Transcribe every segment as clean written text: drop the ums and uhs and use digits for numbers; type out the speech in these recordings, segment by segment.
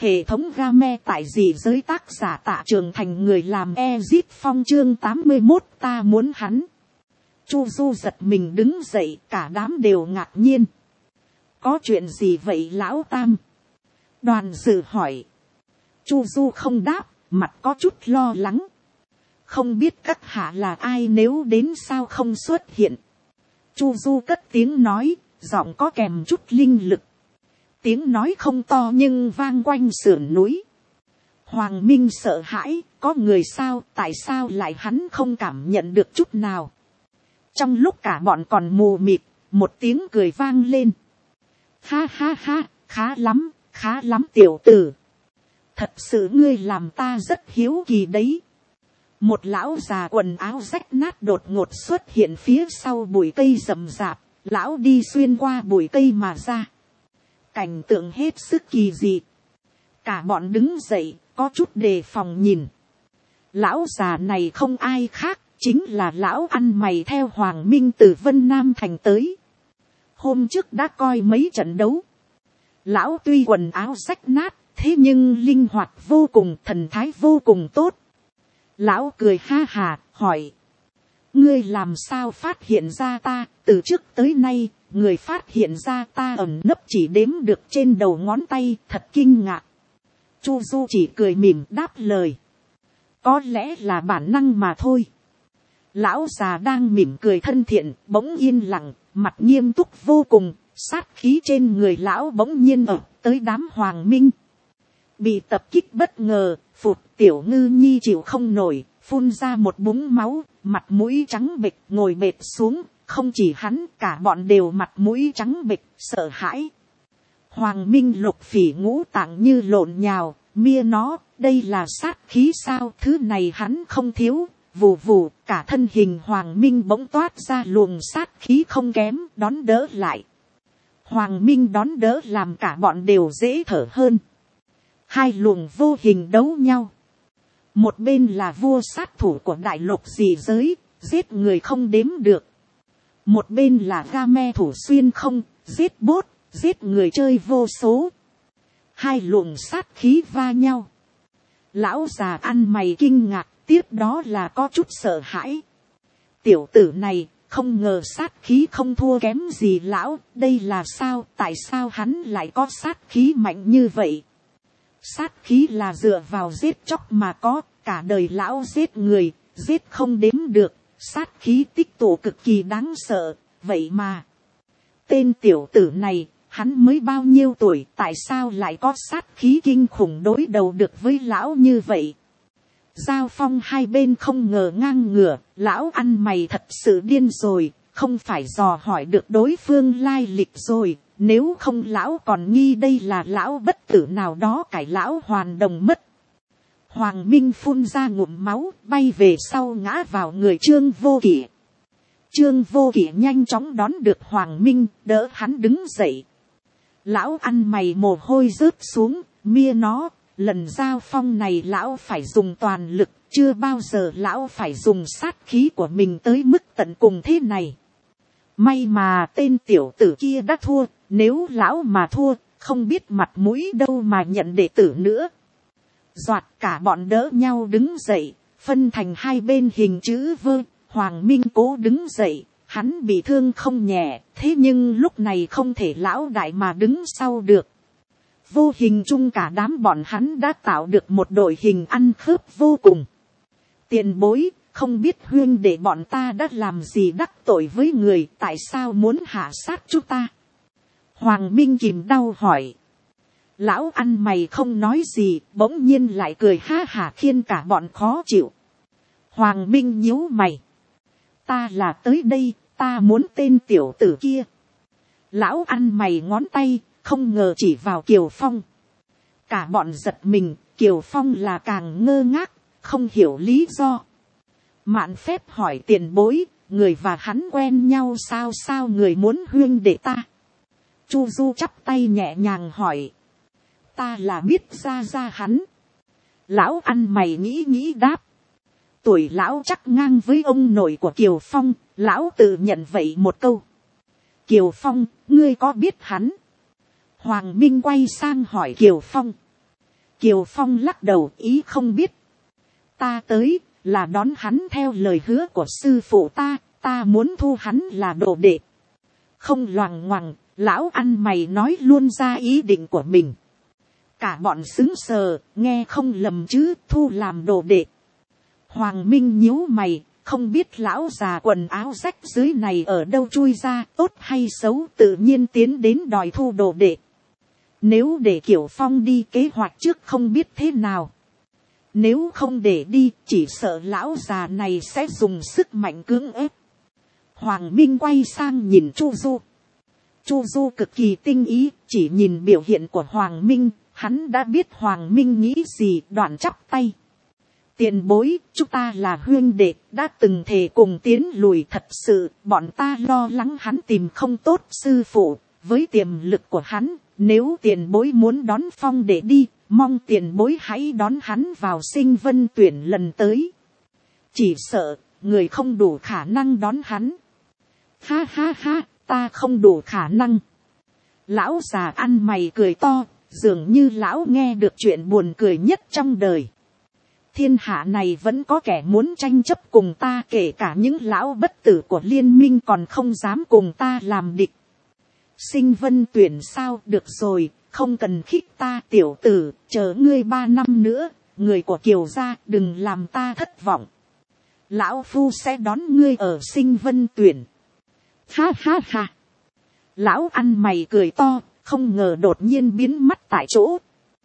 Hệ thống game tại dị giới, tác giả Tạ Trường Thành, người làm Ezip Phong, chương 81 ta muốn hắn. Chu Du giật mình đứng dậy, cả đám đều ngạc nhiên. Có chuyện gì vậy lão tam? Đoàn dự hỏi. Chu Du không đáp, mặt có chút lo lắng. Không biết các hạ là ai, nếu đến sao không xuất hiện. Chu Du cất tiếng nói, giọng có kèm chút linh lực. Tiếng nói không to nhưng vang quanh sườn núi. Hoàng Minh sợ hãi, có người sao, tại sao lại hắn không cảm nhận được chút nào. Trong lúc cả bọn còn mù mịt, một tiếng cười vang lên. Ha ha ha, khá lắm tiểu tử. Thật sự ngươi làm ta rất hiếu kỳ đấy. Một lão già quần áo rách nát đột ngột xuất hiện phía sau bụi cây rậm rạp, lão đi xuyên qua bụi cây mà ra. Cảnh tượng hết sức kỳ dị. Cả bọn đứng dậy, có chút đề phòng nhìn. Lão già này không ai khác, chính là lão ăn mày theo Hoàng Minh từ Vân Nam Thành tới. Hôm trước đã coi mấy trận đấu. Lão tuy quần áo rách nát, thế nhưng linh hoạt vô cùng, thần thái vô cùng tốt. Lão cười ha hà, hỏi. Ngươi làm sao phát hiện ra ta? Từ trước tới nay, người phát hiện ra ta ẩn nấp chỉ đếm được trên đầu ngón tay, thật kinh ngạc. Chu Du chỉ cười mỉm đáp lời. Có lẽ là bản năng mà thôi. Lão già đang mỉm cười thân thiện, bỗng yên lặng, mặt nghiêm túc vô cùng, sát khí trên người lão bỗng nhiên ập tới đám Hoàng Minh. Bị tập kích bất ngờ, Phụt Tiểu Ngư Nhi chịu không nổi, phun ra một búng máu, mặt mũi trắng bệch ngồi bệt xuống. Không chỉ hắn, cả bọn đều mặt mũi trắng bệch, sợ hãi. Hoàng Minh Lục Phỉ ngũ tạng như lộn nhào, mia nó, đây là sát khí sao? Thứ này hắn không thiếu. Vù vù, cả thân hình Hoàng Minh bỗng toát ra luồng sát khí không kém, đón đỡ lại. Hoàng Minh đón đỡ làm cả bọn đều dễ thở hơn. Hai luồng vô hình đấu nhau. Một bên là vua sát thủ của đại lục dị giới, giết người không đếm được. Một bên là game thủ xuyên không, giết bốt, giết người chơi vô số. Hai luồng sát khí va nhau. Lão già ăn mày kinh ngạc, tiếp đó là có chút sợ hãi. Tiểu tử này, không ngờ sát khí không thua kém gì lão, đây là sao, tại sao hắn lại có sát khí mạnh như vậy? Sát khí là dựa vào giết chóc mà có, cả đời lão giết người, giết không đếm được, sát khí tích tụ cực kỳ đáng sợ, vậy mà. Tên tiểu tử này, hắn mới bao nhiêu tuổi, tại sao lại có sát khí kinh khủng đối đầu được với lão như vậy? Giao phong hai bên không ngờ ngang ngửa, lão ăn mày thật sự điên rồi, không phải dò hỏi được đối phương lai lịch rồi, nếu không lão còn nghi đây là lão bất tử nào đó cải lão hoàn đồng mất. Hoàng Minh phun ra ngụm máu, bay về sau ngã vào người Trương Vô Kỵ. Trương Vô Kỵ nhanh chóng đón được Hoàng Minh, đỡ hắn đứng dậy. Lão ăn mày mồ hôi rớt xuống, mia nó. Lần giao phong này lão phải dùng toàn lực, chưa bao giờ lão phải dùng sát khí của mình tới mức tận cùng thế này. May mà tên tiểu tử kia đã thua, nếu lão mà thua, không biết mặt mũi đâu mà nhận đệ tử nữa. Doạt cả bọn đỡ nhau đứng dậy, phân thành hai bên hình chữ V. Hoàng Minh cố đứng dậy, hắn bị thương không nhẹ, thế nhưng lúc này không thể lão đại mà đứng sau được. Vô hình chung cả đám bọn hắn đã tạo được một đội hình ăn khớp vô cùng. Tiền bối, không biết huyên để bọn ta đã làm gì đắc tội với người, tại sao muốn hạ sát chúng ta? Hoàng Minh kìm đau hỏi. Lão ăn mày không nói gì, bỗng nhiên lại cười ha hả khiến cả bọn khó chịu. Hoàng Minh nhíu mày. Ta là tới đây, ta muốn tên tiểu tử kia. Lão ăn mày ngón tay. Không ngờ chỉ vào Kiều Phong. Cả bọn giật mình, Kiều Phong là càng ngơ ngác, không hiểu lý do. Mạn phép hỏi tiền bối, người và hắn quen nhau sao người muốn huyên để ta? Chu Du chắp tay nhẹ nhàng hỏi. Ta là biết ra hắn. Lão ăn mày nghĩ đáp. Tuổi lão chắc ngang với ông nội của Kiều Phong, lão tự nhận vậy một câu. Kiều Phong, ngươi có biết hắn? Hoàng Minh quay sang hỏi Kiều Phong. Kiều Phong lắc đầu, ý không biết. Ta tới là đón hắn theo lời hứa của sư phụ ta muốn thu hắn là đồ đệ. Không loằng ngoằng, lão ăn mày nói luôn ra ý định của mình. Cả bọn xứng sờ, nghe không lầm chứ, thu làm đồ đệ. Hoàng Minh nhíu mày, không biết lão già quần áo rách dưới này ở đâu chui ra, tốt hay xấu, tự nhiên tiến đến đòi thu đồ đệ. Nếu để Kiều Phong đi, kế hoạch trước không biết thế nào. Nếu không để đi, chỉ sợ lão già này sẽ dùng sức mạnh cưỡng ép. Hoàng Minh quay sang nhìn Chu Du. Chu Du cực kỳ tinh ý, chỉ nhìn biểu hiện của Hoàng Minh, hắn đã biết Hoàng Minh nghĩ gì, đoạn chắp tay. Tiền bối, chúng ta là huynh đệ, đã từng thề cùng tiến lùi, thật sự, bọn ta lo lắng hắn tìm không tốt sư phụ, với tiềm lực của hắn, nếu tiền bối muốn đón Phong để đi, mong tiền bối hãy đón hắn vào Sinh Vân tuyển lần tới. Chỉ sợ, người không đủ khả năng đón hắn. Ha ha ha, ta không đủ khả năng. Lão già ăn mày cười to, dường như lão nghe được chuyện buồn cười nhất trong đời. Thiên hạ này vẫn có kẻ muốn tranh chấp cùng ta, kể cả những lão bất tử của liên minh còn không dám cùng ta làm địch. Sinh Vân tuyển sao, được rồi, không cần khích ta tiểu tử, chờ ngươi 3 năm nữa, người của Kiều gia đừng làm ta thất vọng. Lão phu sẽ đón ngươi ở Sinh Vân tuyển. Ha ha ha. Lão ăn mày cười to, không ngờ đột nhiên biến mất tại chỗ.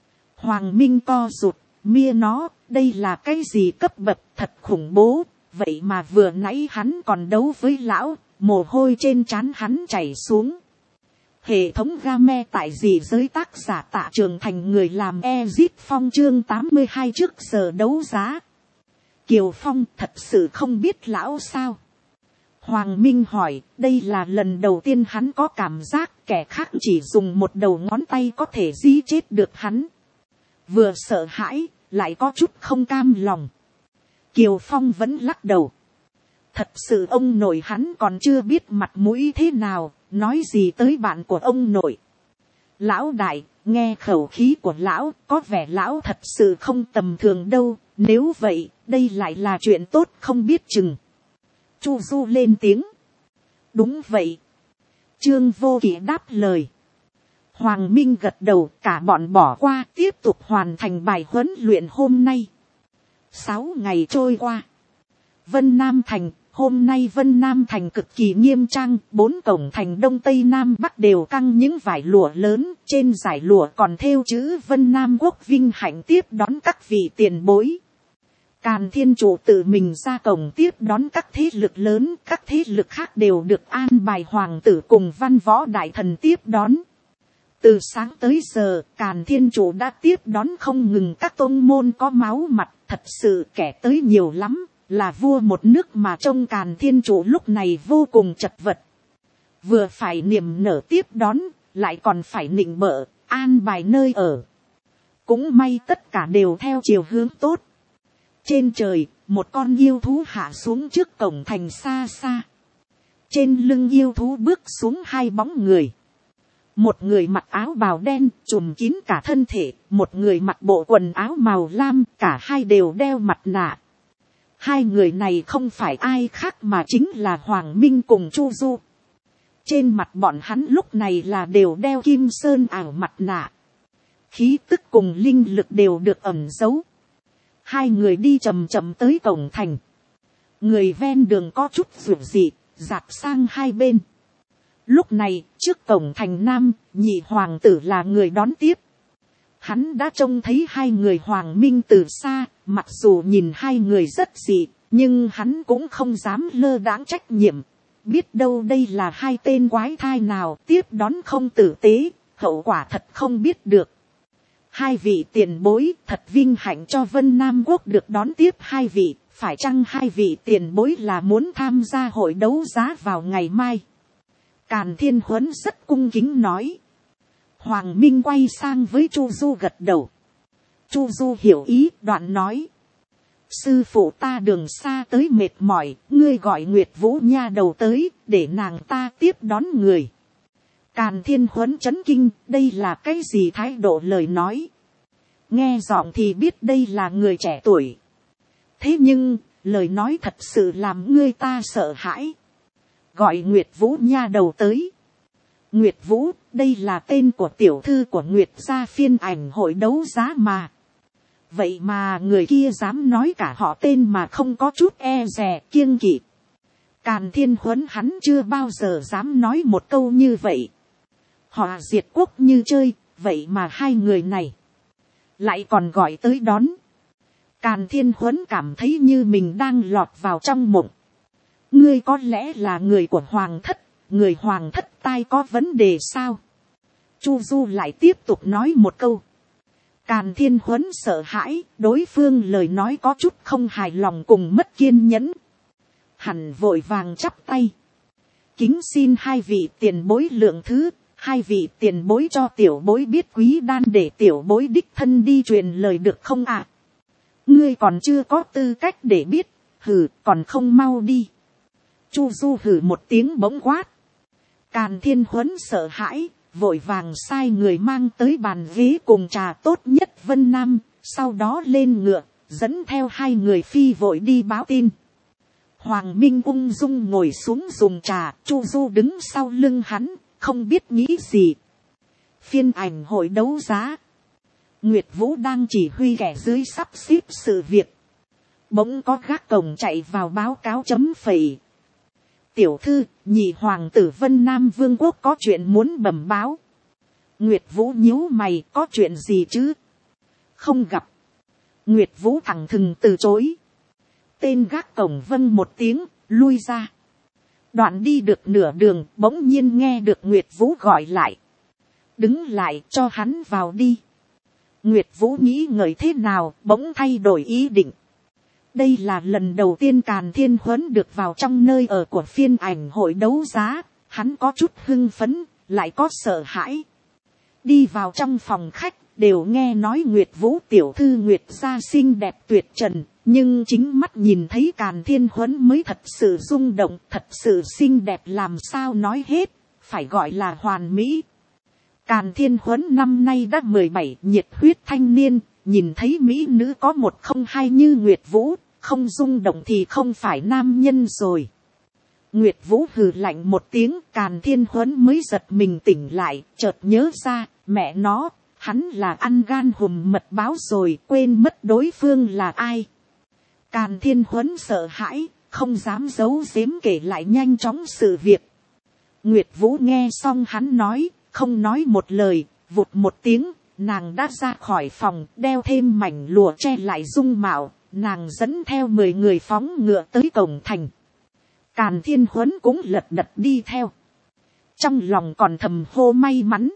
Hoàng Minh co rụt, mia nó, đây là cái gì cấp bậc thật khủng bố, vậy mà vừa nãy hắn còn đấu với lão, mồ hôi trên trán hắn chảy xuống. Hệ thống game tại dị giới, tác giả Tạ Trường Thành, người làm Ezit Phong, chương 82 trước giờ đấu giá. Kiều Phong thật sự không biết lão sao? Hoàng Minh hỏi, đây là lần đầu tiên hắn có cảm giác kẻ khác chỉ dùng một đầu ngón tay có thể giết chết được hắn. Vừa sợ hãi, lại có chút không cam lòng. Kiều Phong vẫn lắc đầu. Thật sự ông nội hắn còn chưa biết mặt mũi thế nào, nói gì tới bạn của ông nội. Lão đại, nghe khẩu khí của lão, có vẻ lão thật sự không tầm thường đâu, nếu vậy, đây lại là chuyện tốt không biết chừng. Chu Du lên tiếng. Đúng vậy. Trương Vô Kỵ đáp lời. Hoàng Minh gật đầu, cả bọn bỏ qua, tiếp tục hoàn thành bài huấn luyện hôm nay. 6 ngày trôi qua. Vân Nam Thành, hôm nay Vân Nam Thành cực kỳ nghiêm trang, 4 cổng thành Đông Tây Nam Bắc đều căng những vải lụa lớn, trên dải lụa còn thêu chữ Vân Nam Quốc vinh hạnh tiếp đón các vị tiền bối. Càn Thiên Chủ tự mình ra cổng tiếp đón các thế lực lớn, các thế lực khác đều được an bài hoàng tử cùng văn võ đại thần tiếp đón. Từ sáng tới giờ, Càn Thiên Chủ đã tiếp đón không ngừng các tôn môn có máu mặt, thật sự kẻ tới nhiều lắm, là vua một nước mà trông Càn Thiên Chủ lúc này vô cùng chật vật. Vừa phải niềm nở tiếp đón, lại còn phải nịnh bợ, an bài nơi ở. Cũng may tất cả đều theo chiều hướng tốt. Trên trời, một con yêu thú hạ xuống trước cổng thành xa xa. Trên lưng yêu thú bước xuống 2 bóng người. Một người mặc áo bào đen, trùm kín cả thân thể, một người mặc bộ quần áo màu lam, cả hai đều đeo mặt nạ. 2 người này không phải ai khác mà chính là Hoàng Minh cùng Chu Du. Trên mặt bọn hắn lúc này là đều đeo kim sơn ảo mặt nạ. Khí tức cùng linh lực đều được ẩn giấu. 2 người đi chậm chậm tới cổng thành. Người ven đường có chút rủi dị, dạt sang hai bên. Lúc này, trước cổng thành Nam, nhị hoàng tử là người đón tiếp. Hắn đã trông thấy 2 người Hoàng Minh từ xa, mặc dù nhìn 2 người rất dị, nhưng hắn cũng không dám lơ đãng trách nhiệm. Biết đâu đây là 2 tên quái thai nào tiếp đón không tử tế, hậu quả thật không biết được. 2 vị tiền bối, thật vinh hạnh cho Vân Nam Quốc được đón tiếp 2 vị, phải chăng 2 vị tiền bối là muốn tham gia hội đấu giá vào ngày mai? Càn Thiên Huấn rất cung kính nói. Hoàng Minh quay sang với Chu Du gật đầu. Chu Du hiểu ý, đoạn nói. Sư phụ ta đường xa tới mệt mỏi, ngươi gọi Nguyệt Vũ nha đầu tới, để nàng ta tiếp đón người. Càn Thiên Huấn chấn kinh, đây là cái gì thái độ lời nói. nghe giọng thì biết đây là người trẻ tuổi. Thế nhưng, lời nói thật sự làm người ta sợ hãi. Gọi Nguyệt Vũ nha đầu tới. Nguyệt Vũ, đây là tên của tiểu thư của Nguyệt gia phiên ảnh hội đấu giá mà. Vậy mà người kia dám nói cả họ tên mà không có chút e dè kiêng kỵ. Càn Thiên Huấn hắn chưa bao giờ dám nói một câu như vậy. Họ diệt quốc như chơi, vậy mà hai người này lại còn gọi tới đón. Càn Thiên Huấn cảm thấy như mình đang lọt vào trong mộng. Ngươi có lẽ là người của hoàng thất, người hoàng thất tai có vấn đề sao? Chu Du lại tiếp tục nói một câu. Càn Thiên Huấn sợ hãi, đối phương lời nói có chút không hài lòng cùng mất kiên nhẫn. Hẳn vội vàng chắp tay. Kính xin hai vị tiền bối lượng thứ, hai vị tiền bối cho tiểu bối biết quý đan để tiểu bối đích thân đi truyền lời được không ạ? Ngươi còn chưa có tư cách để biết, hừ, còn không mau đi. Chu Du hừ một tiếng bỗng quát. Càn Thiên Huấn sợ hãi, vội vàng sai người mang tới bàn ghế cùng trà tốt nhất Vân Nam, sau đó lên ngựa, dẫn theo hai người phi vội đi báo tin. Hoàng Minh ung dung ngồi xuống dùng trà, Chu Du đứng sau lưng hắn, không biết nghĩ gì. Phiên ảnh hội đấu giá. Nguyệt Vũ đang chỉ huy kẻ dưới sắp xếp sự việc. Bỗng có gác cổng chạy vào báo cáo chấm phẩy. Tiểu thư, nhị hoàng tử Vân Nam Vương quốc có chuyện muốn bẩm báo. Nguyệt Vũ nhíu mày, có chuyện gì chứ? Không gặp. Nguyệt Vũ thẳng thừng từ chối. Tên gác cổng vâng một tiếng, lui ra. Đoạn đi được nửa đường, bỗng nhiên nghe được Nguyệt Vũ gọi lại. Đứng lại, cho hắn vào đi. Nguyệt Vũ nghĩ ngợi thế nào, bỗng thay đổi ý định. Đây là lần đầu tiên Càn Thiên Huấn được vào trong nơi ở của phiên ảnh hội đấu giá. Hắn có chút hưng phấn, lại có sợ hãi. Đi vào trong phòng khách, đều nghe nói Nguyệt Vũ tiểu thư Nguyệt gia xinh đẹp tuyệt trần. Nhưng chính mắt nhìn thấy Càn Thiên Huấn mới thật sự rung động, thật sự xinh đẹp làm sao nói hết, phải gọi là hoàn mỹ. Càn Thiên Huấn năm nay đã 17, nhiệt huyết thanh niên, nhìn thấy mỹ nữ có một không hai như Nguyệt Vũ, không rung động thì không phải nam nhân rồi. Nguyệt Vũ hừ lạnh một tiếng, Càn Thiên Huấn mới giật mình tỉnh lại, chợt nhớ ra, mẹ nó, hắn là ăn gan hùm mật báo rồi, quên mất đối phương là ai. Càn Thiên Huấn sợ hãi, không dám giấu giếm kể lại nhanh chóng sự việc. Nguyệt Vũ nghe xong hắn nói, không nói một lời, vụt một tiếng, nàng đã ra khỏi phòng, đeo thêm mảnh lụa che lại dung mạo, nàng dẫn theo 10 người phóng ngựa tới cổng thành. Càn Thiên Huấn cũng lật đật đi theo. Trong lòng còn thầm hô may mắn.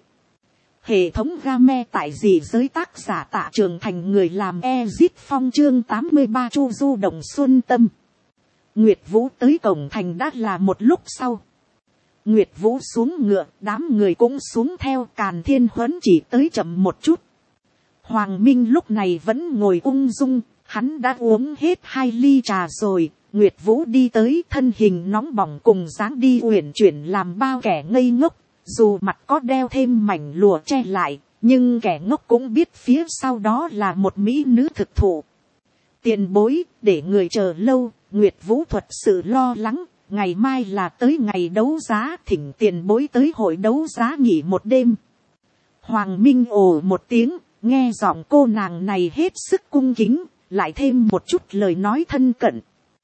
Hệ thống game tại gì giới tác giả Tạ Trường Thành người làm Ezit Phong chương 83 Chu Du Đồng Xuân Tâm. Nguyệt Vũ tới cổng thành đã là một lúc sau. Nguyệt Vũ xuống ngựa, đám người cũng xuống theo. Càn Thiên Huấn chỉ tới chậm một chút. Hoàng Minh lúc này vẫn ngồi ung dung, hắn đã uống hết 2 ly trà rồi. Nguyệt Vũ đi tới, thân hình nóng bỏng cùng dáng đi uyển chuyển làm bao kẻ ngây ngốc. Dù mặt có đeo thêm mảnh lụa che lại, nhưng kẻ ngốc cũng biết phía sau đó là một mỹ nữ thực thụ. Tiền bối, để người chờ lâu, Nguyệt Vũ thuật sự lo lắng, ngày mai là tới ngày đấu giá, thỉnh tiền bối tới hội đấu giá nghỉ một đêm. Hoàng Minh ồ một tiếng, nghe giọng cô nàng này hết sức cung kính, lại thêm một chút lời nói thân cận.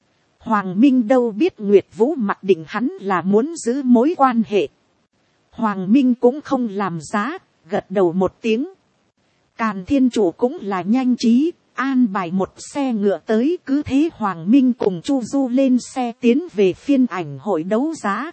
Hoàng Minh đâu biết Nguyệt Vũ mặc định hắn là muốn giữ mối quan hệ. Hoàng Minh cũng không làm giá, gật đầu một tiếng. Càn Thiên Chủ cũng là nhanh trí, an bài một xe ngựa tới, cứ thế Hoàng Minh cùng Chu Du lên xe tiến về phiên ảnh hội đấu giá.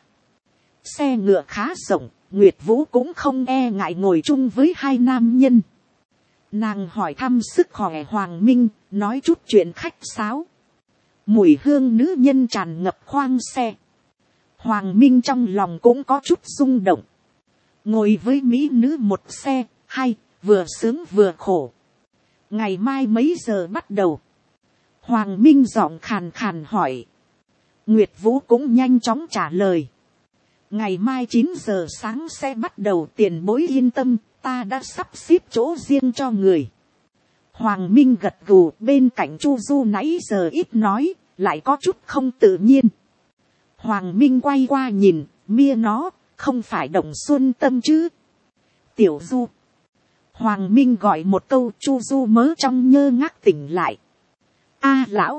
Xe ngựa khá rộng, Nguyệt Vũ cũng không e ngại ngồi chung với 2 nam nhân. Nàng hỏi thăm sức khỏe Hoàng Minh, nói chút chuyện khách sáo. Mùi hương nữ nhân tràn ngập khoang xe. Hoàng Minh trong lòng cũng có chút rung động. Ngồi với mỹ nữ một xe, hay, vừa sướng vừa khổ. Ngày mai mấy giờ bắt đầu? Hoàng Minh giọng khàn khàn hỏi. Nguyệt Vũ cũng nhanh chóng trả lời. Ngày mai 9 giờ sáng sẽ bắt đầu, tiền bối yên tâm, ta đã sắp xếp chỗ riêng cho người. Hoàng Minh gật gù, bên cạnh Chu Du nãy giờ ít nói, lại có chút không tự nhiên. Hoàng Minh quay qua nhìn, mia nó, không phải Đồng Xuân Tâm chứ. Tiểu Du. Hoàng Minh gọi một câu, Chu Du mớ trong nhơ ngác tỉnh lại. A lão.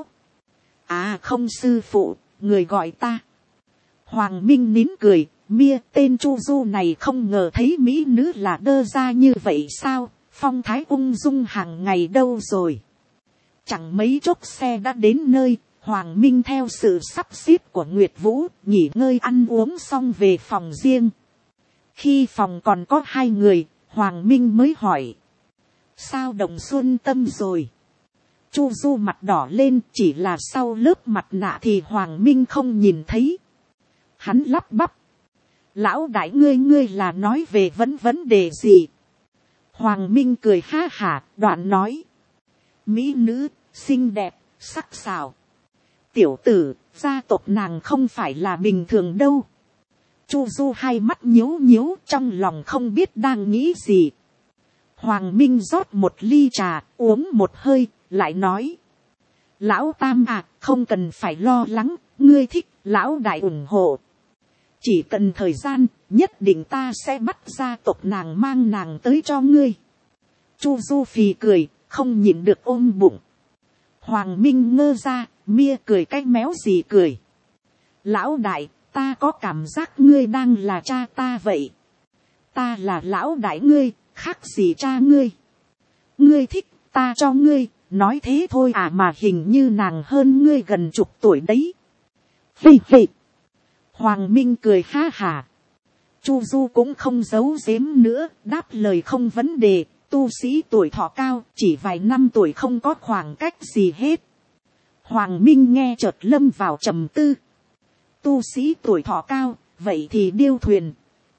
À không sư phụ, người gọi ta. Hoàng Minh nín cười, mia tên Chu Du này không ngờ thấy mỹ nữ là đơ ra như vậy sao, phong thái ung dung hàng ngày đâu rồi. Chẳng mấy chốc xe đã đến nơi, Hoàng Minh theo sự sắp xếp của Nguyệt Vũ, nghỉ ngơi ăn uống xong về phòng riêng. Khi phòng còn có 2 người, Hoàng Minh mới hỏi. Sao Đồng Xuân Tâm rồi? Chu Du mặt đỏ lên, chỉ là sau lớp mặt nạ thì Hoàng Minh không nhìn thấy. Hắn lắp bắp. Lão đại ngươi là nói về vấn đề gì? Hoàng Minh cười ha hả, đoạn nói. Mỹ nữ, xinh đẹp, sắc sảo. Tiểu tử, gia tộc nàng không phải là bình thường đâu. Chu Du hai mắt nhíu nhíu, trong lòng không biết đang nghĩ gì. Hoàng Minh rót một ly trà, uống một hơi, lại nói. Lão Tam à, không cần phải lo lắng, ngươi thích, lão đại ủng hộ. Chỉ cần thời gian, nhất định ta sẽ bắt gia tộc nàng mang nàng tới cho ngươi. Chu Du phì cười, không nhịn được ôm bụng. Hoàng Minh ngơ ra, mia cười cái méo gì cười. Lão đại, ta có cảm giác ngươi đang là cha ta vậy. Ta là lão đại ngươi, khác gì cha ngươi. Ngươi thích, ta cho ngươi, nói thế thôi à mà hình như nàng hơn ngươi gần chục tuổi đấy. Phì phì. Hoàng Minh cười ha hả. Chu Du cũng không giấu giếm nữa, đáp lời không vấn đề. Tu sĩ tuổi thọ cao, chỉ vài năm tuổi không có khoảng cách gì hết. Hoàng Minh nghe chợt lâm vào trầm tư. Tu sĩ tuổi thọ cao, vậy thì điêu thuyền.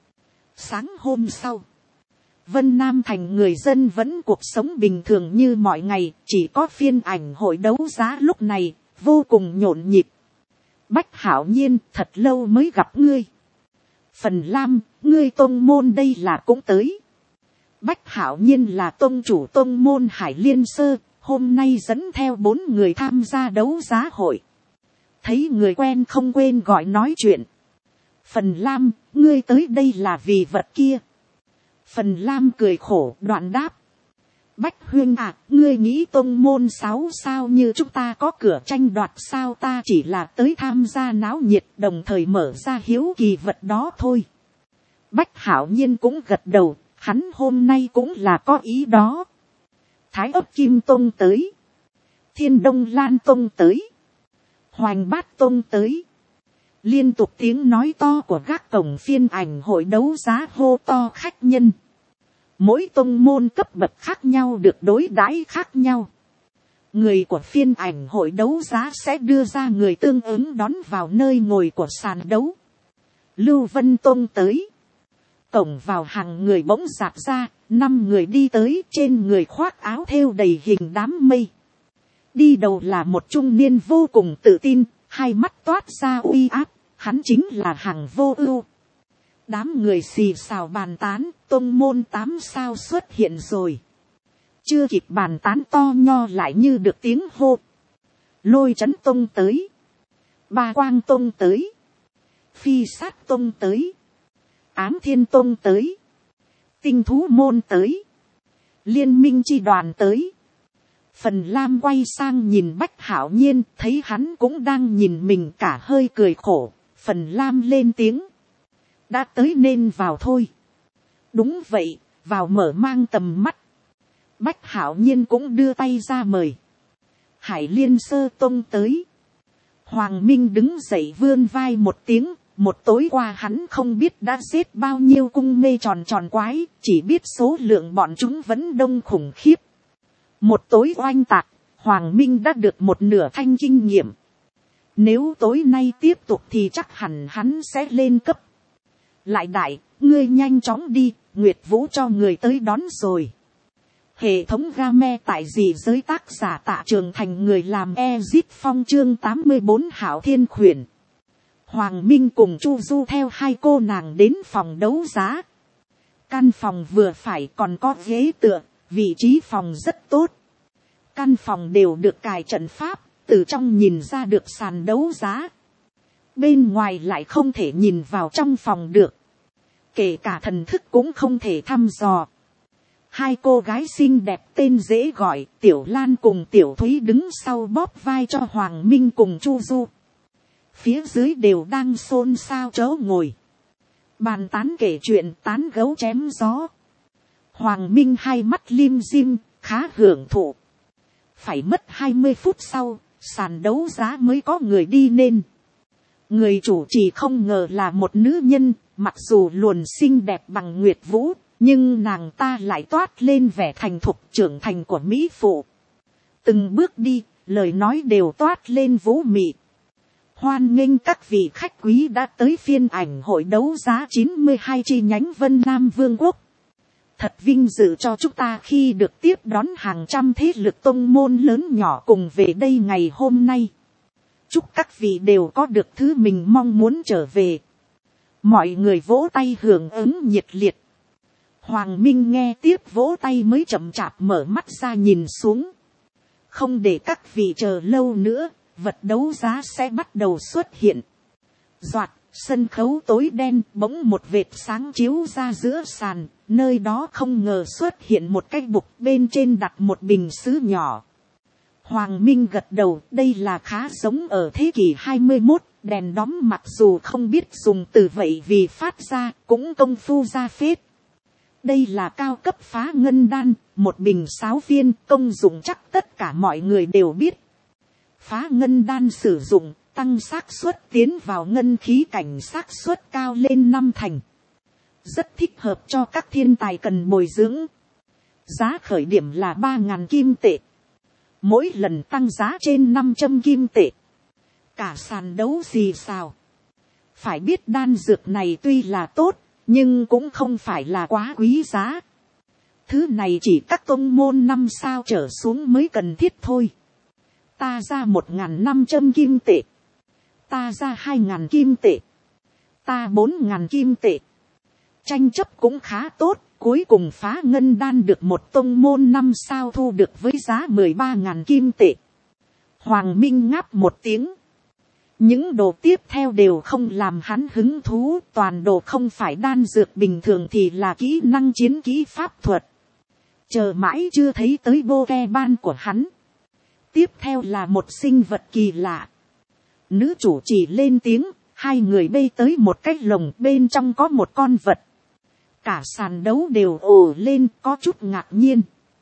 Sáng hôm sau, Vân Nam thành người dân vẫn cuộc sống bình thường như mọi ngày, chỉ có phiên ảnh hội đấu giá lúc này, vô cùng nhộn nhịp. Bách Hảo Nhiên, thật lâu mới gặp ngươi. Phần Lam, ngươi tông môn đây là cũng tới. Bách Hảo Nhiên là tông chủ tông môn Hải Liên Sơ, hôm nay dẫn theo 4 người tham gia đấu giá hội. Thấy người quen không quên gọi nói chuyện. Phần Lam, ngươi tới đây là vì vật kia. Phần Lam cười khổ đoạn đáp. Bách Huyên à, ngươi nghĩ tông môn 6 sao như chúng ta có cửa tranh đoạt sao, ta chỉ là tới tham gia náo nhiệt đồng thời mở ra hiếu kỳ vật đó thôi. Bách Hảo Nhiên cũng gật đầu, hắn hôm nay cũng là có ý đó. Thái Ấp Kim Tông tới. Thiên Đông Lan Tông tới. Hoành Bát Tông tới. Liên tục tiếng nói to của gác cổng phiên ảnh hội đấu giá hô to khách nhân. Mỗi tông môn cấp bậc khác nhau được đối đãi khác nhau. Người của phiên ảnh hội đấu giá sẽ đưa ra người tương ứng đón vào nơi ngồi của sàn đấu. Lưu Vân Tông tới. Cổng vào hàng người bỗng dạt ra, 5 người đi tới, trên người khoác áo thêu đầy hình đám mây. Đi đầu là một trung niên vô cùng tự tin, hai mắt toát ra uy áp, hắn chính là Hằng Vô Ưu. Đám người xì xào bàn tán, tông môn 8 sao xuất hiện rồi. Chưa kịp bàn tán to nho lại như được tiếng hô. Lôi Chấn Tông tới. Ba Quang Tông tới. Phi Sát Tông tới. Ám Thiên Tông tới. Tinh Thú Môn tới. Liên Minh Chi Đoàn tới. Phần Lam quay sang nhìn Bách Hảo Nhiên, thấy hắn cũng đang nhìn mình cả hơi cười khổ. Phần Lam lên tiếng. Đã tới nên vào thôi. Đúng vậy, vào mở mang tầm mắt. Bách Hảo Nhiên cũng đưa tay ra mời. Hải Liên Sơ Tông tới. Hoàng Minh đứng dậy vươn vai một tiếng. Một tối qua hắn không biết đã giết bao nhiêu cung mê tròn tròn quái, chỉ biết số lượng bọn chúng vẫn đông khủng khiếp. Một tối oanh tạc, Hoàng Minh đã được một nửa thanh kinh nghiệm. Nếu tối nay tiếp tục thì chắc hẳn hắn sẽ lên cấp. Lại đại, ngươi nhanh chóng đi, Nguyệt Vũ cho người tới đón rồi. Hệ thống game tại gì giới tác giả Tạ Trường Thành, người làm Ezit Phong chương 84 Hảo Thiên Khuyển. Hoàng Minh cùng Chu Du theo 2 cô nàng đến phòng đấu giá. Căn phòng vừa phải còn có ghế tựa, vị trí phòng rất tốt. Căn phòng đều được cài trận pháp, từ trong nhìn ra được sàn đấu giá. Bên ngoài lại không thể nhìn vào trong phòng được. Kể cả thần thức cũng không thể thăm dò. Hai cô gái xinh đẹp tên dễ gọi, Tiểu Lan cùng Tiểu Thúy đứng sau bóp vai cho Hoàng Minh cùng Chu Du. Phía dưới đều đang xôn xao chớ ngồi. Bàn tán kể chuyện, tán gấu chém gió. Hoàng Minh hai mắt lim dim, khá hưởng thụ. Phải mất 20 phút sau, sàn đấu giá mới có người đi nên. Người chủ trì không ngờ là một nữ nhân, mặc dù luồn xinh đẹp bằng Nguyệt Vũ, nhưng nàng ta lại toát lên vẻ thành thục trưởng thành của mỹ phụ. Từng bước đi, lời nói đều toát lên vũ mị. Hoan nghênh các vị khách quý đã tới phiên ảnh hội đấu giá 92 chi nhánh Vân Nam Vương quốc. Thật vinh dự cho chúng ta khi được tiếp đón hàng trăm thế lực tông môn lớn nhỏ cùng về đây ngày hôm nay. Chúc các vị đều có được thứ mình mong muốn trở về. Mọi người vỗ tay hưởng ứng nhiệt liệt. Hoàng Minh nghe tiếp vỗ tay mới chậm chạp mở mắt ra nhìn xuống. Không để các vị chờ lâu nữa, vật đấu giá sẽ bắt đầu xuất hiện. Doạt, sân khấu tối đen, bỗng một vệt sáng chiếu ra giữa sàn, nơi đó không ngờ xuất hiện một cái bục, bên trên đặt một bình sứ nhỏ. Hoàng Minh gật đầu, đây là khá giống ở thế kỷ 21, đèn đóm mặc dù không biết dùng từ vậy vì phát ra, cũng công phu ra phết. Đây là cao cấp phá ngân đan, một bình 6 viên, công dụng chắc tất cả mọi người đều biết. Phá ngân đan sử dụng, tăng xác suất tiến vào ngân khí cảnh, xác suất cao lên 5 thành. Rất thích hợp cho các thiên tài cần bồi dưỡng. Giá khởi điểm là 3.000 kim tệ. Mỗi lần tăng giá trên 500 kim tệ. Cả sàn đấu xì xào. Phải biết đan dược này tuy là tốt, nhưng cũng không phải là quá quý giá. Thứ này chỉ các tông môn 5 sao trở xuống mới cần thiết thôi. Ta ra 1.500 kim tệ. Ta ra 2.000 kim tệ. Ta 4.000 kim tệ. Tranh chấp cũng khá tốt. Cuối cùng phá ngân đan được một tông môn 5 sao thu được với giá 13.000 kim tệ. Hoàng Minh ngáp một tiếng. Những đồ tiếp theo đều không làm hắn hứng thú. Toàn đồ không phải đan dược bình thường thì là kỹ năng chiến kỹ pháp thuật. Chờ mãi chưa thấy tới bô ke ban của hắn. Tiếp theo là một sinh vật kỳ lạ. Nữ chủ chỉ lên tiếng. Hai người bê tới một cái lồng, bên trong có một con vật. Cả sàn đấu đều ồ lên, có chút ngạc nhiên.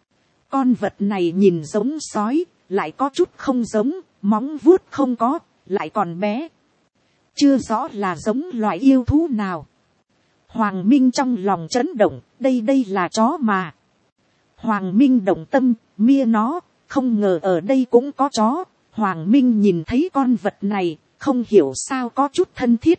Con vật này nhìn giống sói, lại có chút không giống, móng vuốt không có, lại còn bé. Chưa rõ là giống loại yêu thú nào. Hoàng Minh trong lòng chấn động, đây là chó mà. Hoàng Minh động tâm, mia nó, không ngờ ở đây cũng có chó. Hoàng Minh nhìn thấy con vật này, không hiểu sao có chút thân thiết.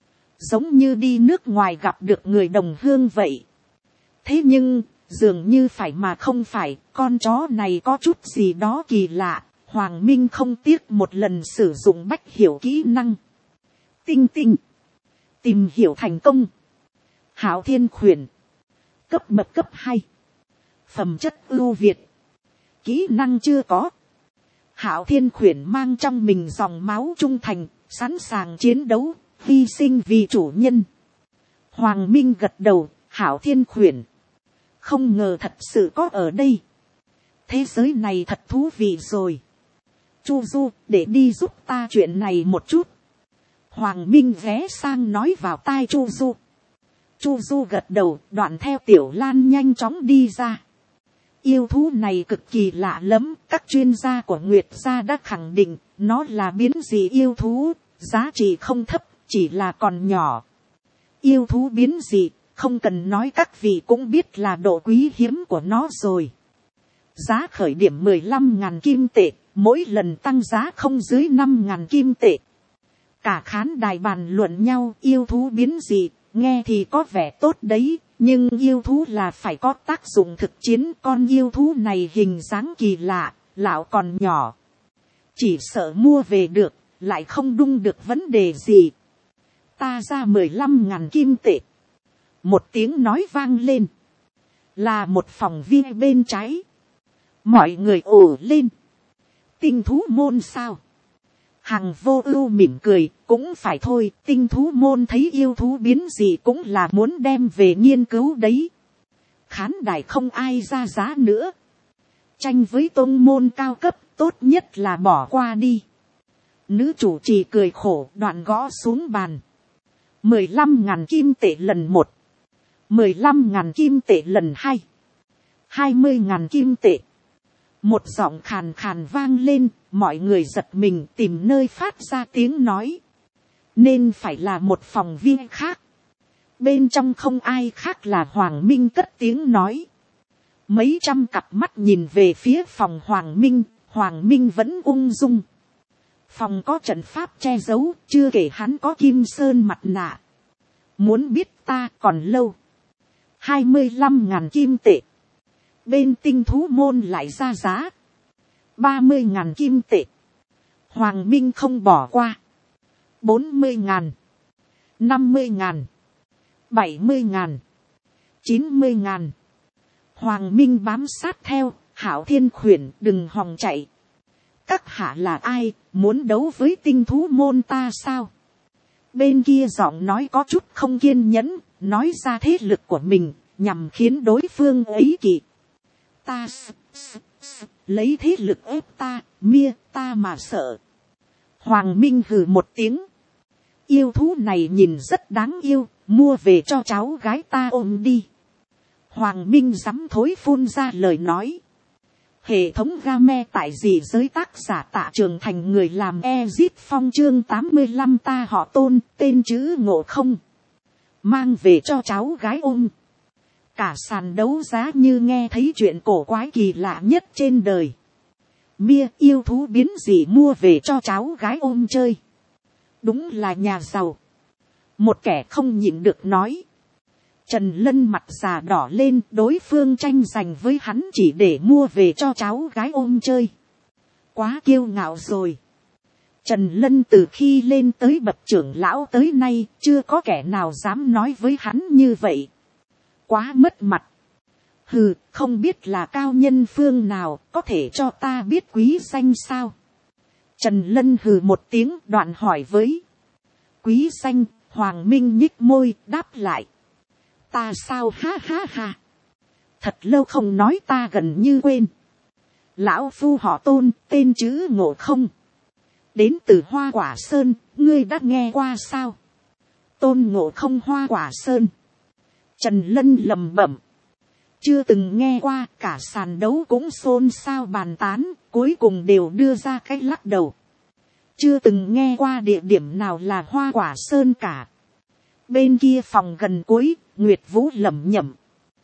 Giống như đi nước ngoài gặp được người đồng hương vậy. Thế nhưng, dường như phải mà không phải, con chó này có chút gì đó kỳ lạ. Hoàng Minh không tiếc một lần sử dụng bách hiểu kỹ năng. Tinh tinh. Tìm hiểu thành công. Hảo Thiên Khuyển. Cấp bậc cấp 2. Phẩm chất ưu việt. Kỹ năng chưa có. Hảo Thiên Khuyển mang trong mình dòng máu trung thành, sẵn sàng chiến đấu, hy sinh vì chủ nhân. Hoàng Minh gật đầu, Hảo Thiên Khuyển. Không ngờ thật sự có ở đây. Thế giới này thật thú vị rồi. Chu Du, để đi giúp ta chuyện này một chút. Hoàng Minh ghé sang nói vào tai Chu Du. Chu Du gật đầu, đoạn theo Tiểu Lan nhanh chóng đi ra. Yêu thú này cực kỳ lạ lắm, các chuyên gia của Nguyệt gia đã khẳng định, nó là biến dị yêu thú, giá trị không thấp, chỉ là còn nhỏ. Yêu thú biến dị, không cần nói các vị cũng biết là độ quý hiếm của nó rồi. Giá khởi điểm 15.000 kim tệ, mỗi lần tăng giá không dưới 5.000 kim tệ. Cả khán đài bàn luận nhau, yêu thú biến dị, nghe thì có vẻ tốt đấy, nhưng yêu thú là phải có tác dụng thực chiến. Con yêu thú này hình dáng kỳ lạ, lão còn nhỏ. Chỉ sợ mua về được, lại không đung được vấn đề gì. Ta ra 15.000 kim tệ. Một tiếng nói vang lên. Là một phòng viên bên trái. Mọi người ồ lên. Tinh thú môn sao? Hằng Vô Ưu mỉm cười, cũng phải thôi, tinh thú môn thấy yêu thú biến dị cũng là muốn đem về nghiên cứu đấy. Khán đài không ai ra giá nữa. Tranh với tôn môn cao cấp, tốt nhất là bỏ qua đi. Nữ chủ trì cười khổ, đoạn gõ xuống bàn. 15.000 kim tệ lần 1. 15.000 kim tệ lần 2. 20.000 kim tệ. Một giọng khàn khàn vang lên, mọi người giật mình tìm nơi phát ra tiếng nói. Nên phải là một phòng viên khác. Bên trong không ai khác là Hoàng Minh cất tiếng nói. Mấy trăm cặp mắt nhìn về phía phòng Hoàng Minh, Hoàng Minh vẫn ung dung. Phòng có trận pháp che giấu, chưa kể hắn có kim sơn mặt nạ. Muốn biết ta còn lâu. 25.000 kim tệ. Bên tinh thú môn lại ra giá. 30.000 kim tệ. Hoàng Minh không bỏ qua. 40.000. 50.000. 70.000. 90.000. Hoàng Minh bám sát theo. Hảo Thiên khuyển đừng hòng chạy. Các hạ là ai, muốn đấu với tinh thú môn ta sao? Bên kia giọng nói có chút không kiên nhẫn, nói ra thế lực của mình, nhằm khiến đối phương ấy kỵ. Ta lấy thế lực ép ta, mia ta mà sợ. Hoàng Minh hừ một tiếng. Yêu thú này nhìn rất đáng yêu, mua về cho cháu gái ta ôm đi. Hoàng Minh dám thối phun ra lời nói. Hệ thống game tại gì giới tác giả Tạ Trường Thành người làm Ezit Phong chương 85 ta họ Tôn, tên chữ Ngộ Không. Mang về cho cháu gái ôm. Cả sàn đấu giá như nghe thấy chuyện cổ quái kỳ lạ nhất trên đời. Mia yêu thú biến dị mua về cho cháu gái ôm chơi. Đúng là nhà giàu. Một kẻ không nhịn được nói. Trần Lân mặt già đỏ lên, đối phương tranh giành với hắn chỉ để mua về cho cháu gái ôm chơi. Quá kiêu ngạo rồi. Trần Lân từ khi lên tới bậc trưởng lão tới nay, chưa có kẻ nào dám nói với hắn như vậy. Quá mất mặt. Hừ, không biết là cao nhân phương nào, có thể cho ta biết quý danh sao? Trần Lân hừ một tiếng, đoạn hỏi với. Quý danh, Hoàng Minh nhích môi, đáp lại. Ta sao ha ha ha. Thật lâu không nói ta gần như quên. Lão phu họ Tôn, tên chữ Ngộ Không. Đến từ Hoa Quả Sơn, ngươi đã nghe qua sao? Tôn Ngộ Không Hoa Quả Sơn. Trần Lân lầm bẩm. Chưa từng nghe qua, cả sàn đấu cũng xôn xao bàn tán, cuối cùng đều đưa ra cách lắc đầu. Chưa từng nghe qua địa điểm nào là Hoa Quả Sơn cả. Bên kia phòng gần cuối, Nguyệt Vũ lẩm nhẩm.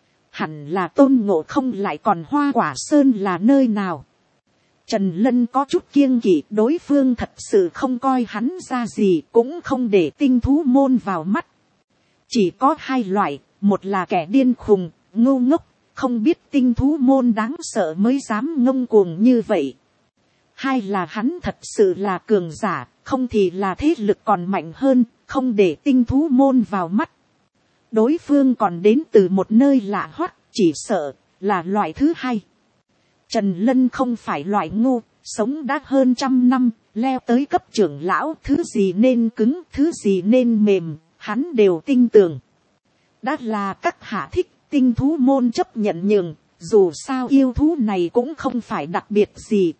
Hẳn là Tôn Ngộ Không lại còn Hoa Quả Sơn là nơi nào. Trần Lân có chút kiêng kỵ, đối phương thật sự không coi hắn ra gì, cũng không để tinh thú môn vào mắt. Chỉ có hai loại, một là kẻ điên khùng, ngu ngốc, không biết tinh thú môn đáng sợ mới dám ngông cuồng như vậy. Hai là hắn thật sự là cường giả, không thì là thế lực còn mạnh hơn, không để tinh thú môn vào mắt. Đối phương còn đến từ một nơi lạ hoắc, chỉ sợ là loại thứ hai. Trần Lân không phải loại ngu, sống đã hơn 100 năm, leo tới cấp trưởng lão, thứ gì nên cứng, thứ gì nên mềm, hắn đều tin tưởng. Đã là các hạ thích, tinh thú môn chấp nhận nhường, dù sao yêu thú này cũng không phải đặc biệt gì.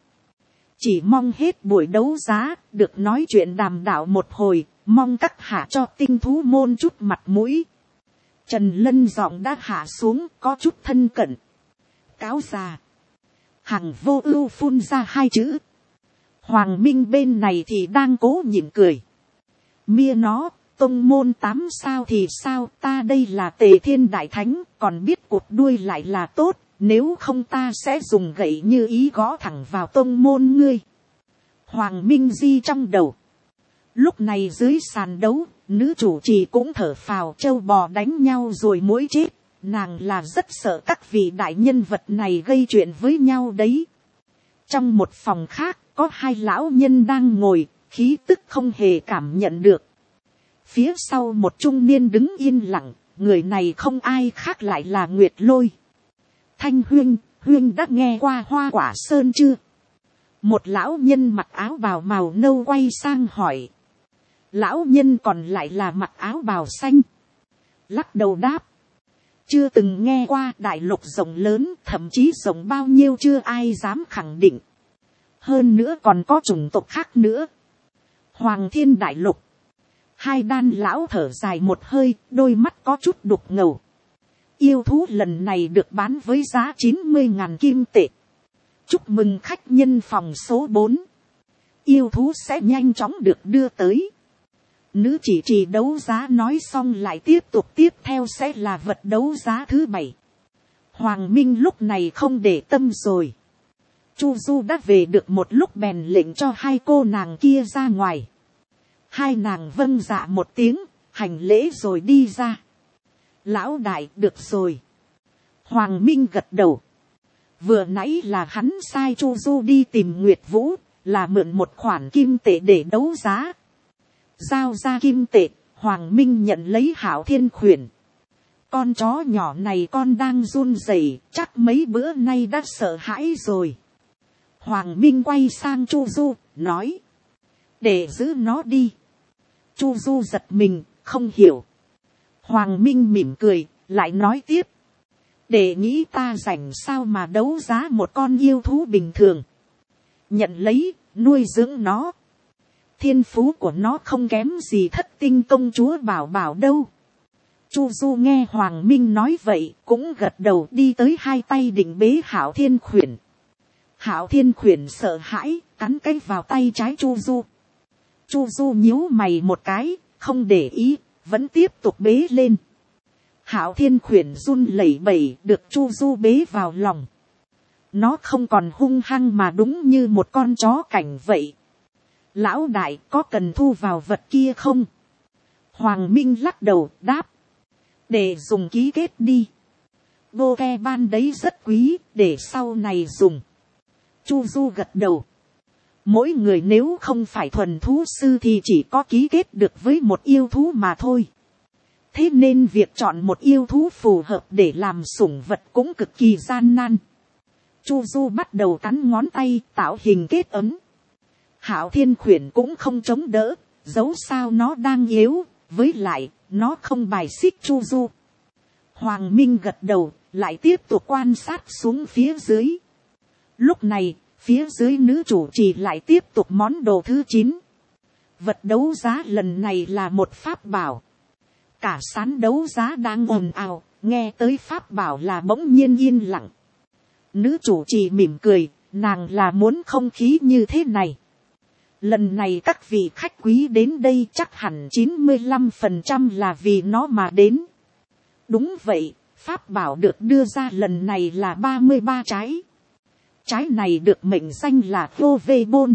Chỉ mong hết buổi đấu giá, được nói chuyện đàm đạo một hồi, mong các hạ cho tinh thú môn chút mặt mũi. Trần Lân giọng đã hạ xuống, có chút thân cận. Cáo già. Hằng Vô Ưu phun ra hai chữ. Hoàng Minh bên này thì đang cố nhịn cười. Mia nó, tông môn 8 sao thì sao, ta đây là Tề Thiên Đại Thánh, còn biết cụt đuôi lại là tốt, nếu không ta sẽ dùng gậy như ý gõ thẳng vào tông môn ngươi. Hoàng Minh di trong đầu. Lúc này dưới sàn đấu, nữ chủ trì cũng thở phào, trâu bò đánh nhau rồi muỗi chết. Nàng là rất sợ các vị đại nhân vật này gây chuyện với nhau đấy. Trong một phòng khác, có hai lão nhân đang ngồi, khí tức không hề cảm nhận được. Phía sau một trung niên đứng yên lặng, người này không ai khác lại là Nguyệt Lôi. Thanh huynh, Huyên đã nghe qua Hoa Quả Sơn chưa? Một lão nhân mặc áo bào màu nâu quay sang hỏi. Lão nhân còn lại là mặc áo bào xanh. Lắc đầu đáp. Chưa từng nghe qua. Đại lục rộng lớn, thậm chí rộng bao nhiêu chưa ai dám khẳng định. Hơn nữa còn có chủng tộc khác nữa. Hoàng Thiên Đại Lục. Hai đan lão thở dài một hơi, đôi mắt có chút đục ngầu. Yêu thú lần này được bán với giá 90.000 kim tệ. Chúc mừng khách nhân phòng số 4. Yêu thú sẽ nhanh chóng được đưa tới. Nữ chỉ trì đấu giá nói xong lại tiếp theo sẽ là vật đấu giá thứ 7. Hoàng Minh lúc này không để tâm rồi. Chu Du đã về được một lúc bèn lệnh cho hai cô nàng kia ra ngoài. Hai nàng vâng dạ một tiếng, hành lễ rồi đi ra. Lão đại, được rồi. Hoàng Minh gật đầu. Vừa nãy là hắn sai Chu Du đi tìm Nguyệt Vũ, là mượn một khoản kim tệ để đấu giá. Giao ra kim tệ, Hoàng Minh nhận lấy Hạo Thiên Khuyển. Con chó nhỏ này con đang run rẩy, chắc mấy bữa nay đã sợ hãi rồi. Hoàng Minh quay sang Chu Du, nói. Để giữ nó đi. Chu Du giật mình, không hiểu. Hoàng Minh mỉm cười, lại nói tiếp. Để nghĩ ta rảnh sao mà đấu giá một con yêu thú bình thường. Nhận lấy, nuôi dưỡng nó. Thiên phú của nó không kém gì Thất Tinh công chúa Bảo Bảo đâu. Chu Du nghe Hoàng Minh nói vậy, cũng gật đầu, đi tới hai tay định bế Hạo Thiên Khuyển. Hạo Thiên Khuyển sợ hãi, cắn cái vào tay trái Chu Du. Chu Du nhíu mày một cái, không để ý, vẫn tiếp tục bế lên. Hạo Thiên Khuyển run lẩy bẩy, được Chu Du bế vào lòng. Nó không còn hung hăng mà đúng như một con chó cảnh vậy. Lão đại, có cần thu vào vật kia không? Hoàng Minh lắc đầu, đáp. Để dùng ký kết đi. Bô ke ban đấy rất quý, để sau này dùng. Chu Du gật đầu. Mỗi người nếu không phải thuần thú sư thì chỉ có ký kết được với một yêu thú mà thôi. Thế nên việc chọn một yêu thú phù hợp để làm sủng vật cũng cực kỳ gian nan. Chu Du bắt đầu cắn ngón tay tạo hình kết ấn. Hạo Thiên Khuyển cũng không chống đỡ, dẫu sao nó đang yếu, với lại nó không bài xích Chu Du. Hoàng Minh gật đầu, lại tiếp tục quan sát xuống phía dưới. Lúc này, phía dưới nữ chủ trì lại tiếp tục món đồ thứ 9. Vật đấu giá lần này là một pháp bảo. Cả sán đấu giá đang ồn ào, nghe tới pháp bảo là bỗng nhiên yên lặng. Nữ chủ trì mỉm cười, nàng là muốn không khí như thế này. Lần này các vị khách quý đến đây chắc hẳn 95% là vì nó mà đến. Đúng vậy, pháp bảo được đưa ra lần này là 33 trái. Trái này được mệnh danh là vô vê bôn.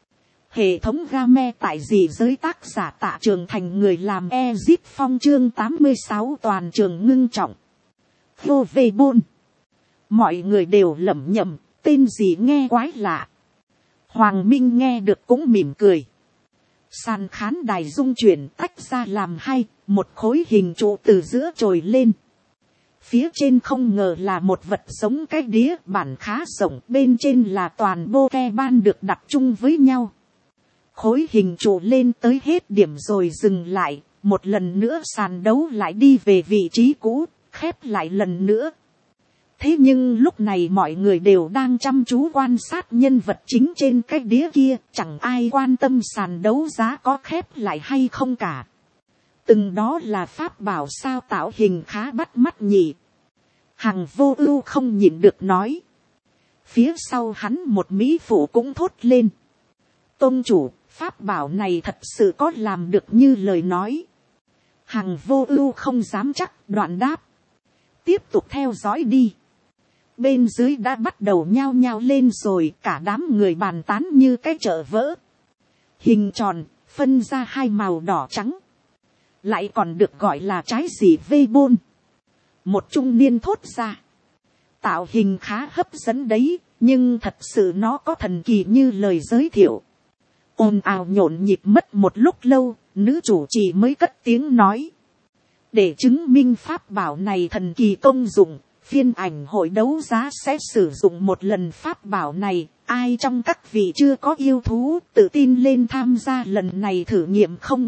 Hệ thống game tại dị giới tác giả Tạ Trường Thành, người làm Ezip Phong, chương 86 toàn trường ngưng trọng. Vô vê bôn. Mọi người đều lẩm nhẩm, tên gì nghe quái lạ. Hoàng Minh nghe được cũng mỉm cười. Sàn khán đài rung chuyển tách ra làm hai, một khối hình trụ từ giữa trồi lên. Phía trên không ngờ là một vật giống cái đĩa bản khá rộng, bên trên là toàn bô ke ban được đặt chung với nhau. Khối hình trụ lên tới hết điểm rồi dừng lại, một lần nữa sàn đấu lại đi về vị trí cũ, khép lại lần nữa. Thế nhưng lúc này mọi người đều đang chăm chú quan sát nhân vật chính trên cái đĩa kia, chẳng ai quan tâm sàn đấu giá có khép lại hay không cả. Từng đó là pháp bảo sao tạo hình khá bắt mắt nhỉ. Hằng Vô Ưu không nhịn được nói. Phía sau hắn một mỹ phụ cũng thốt lên. Tông chủ, pháp bảo này thật sự có làm được như lời nói. Hằng Vô Ưu không dám chắc, đoạn đáp. Tiếp tục theo dõi đi. Bên dưới đã bắt đầu nhao nhao lên rồi, cả đám người bàn tán như cái chợ vỡ. Hình tròn, phân ra hai màu đỏ trắng. Lại còn được gọi là trái gì vê bôn. Một trung niên thốt ra. Tạo hình khá hấp dẫn đấy, nhưng thật sự nó có thần kỳ như lời giới thiệu. Ồn ào nhộn nhịp mất một lúc lâu, nữ chủ trì mới cất tiếng nói. Để chứng minh pháp bảo này thần kỳ công dụng, Phiên ảnh hội đấu giá sẽ sử dụng một lần pháp bảo này. Ai trong các vị chưa có yêu thú tự tin lên tham gia lần này thử nghiệm không?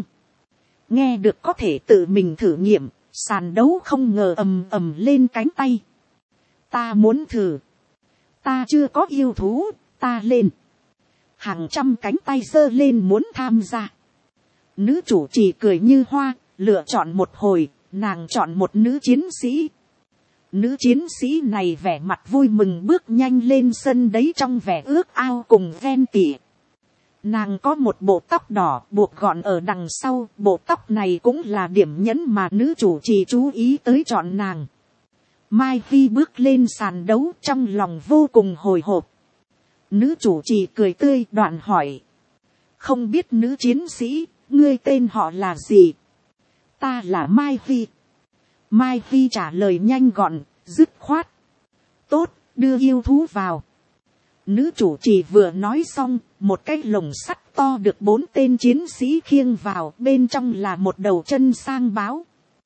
Nghe được có thể tự mình thử nghiệm, sàn đấu không ngờ ầm ầm lên cánh tay. Ta muốn thử. Ta chưa có yêu thú, ta lên. Hàng trăm cánh tay giơ lên muốn tham gia. Nữ chủ trì cười như hoa, lựa chọn một hồi, nàng chọn một nữ chiến sĩ. Nữ chiến sĩ này vẻ mặt vui mừng bước nhanh lên sân đấy trong vẻ ước ao cùng ghen tị. Nàng có một bộ tóc đỏ buộc gọn ở đằng sau, bộ tóc này cũng là điểm nhấn mà nữ chủ trì chú ý tới chọn nàng. Mai Phi bước lên sàn đấu trong lòng vô cùng hồi hộp. Nữ chủ trì cười tươi đoạn hỏi. Không biết nữ chiến sĩ, ngươi tên họ là gì? Ta là Mai Phi. Mai Phi trả lời nhanh gọn, dứt khoát. Tốt, đưa yêu thú vào. Nữ chủ trì vừa nói xong, một cái lồng sắt to được 4 tên chiến sĩ khiêng vào, bên trong là một đầu chân sang báo.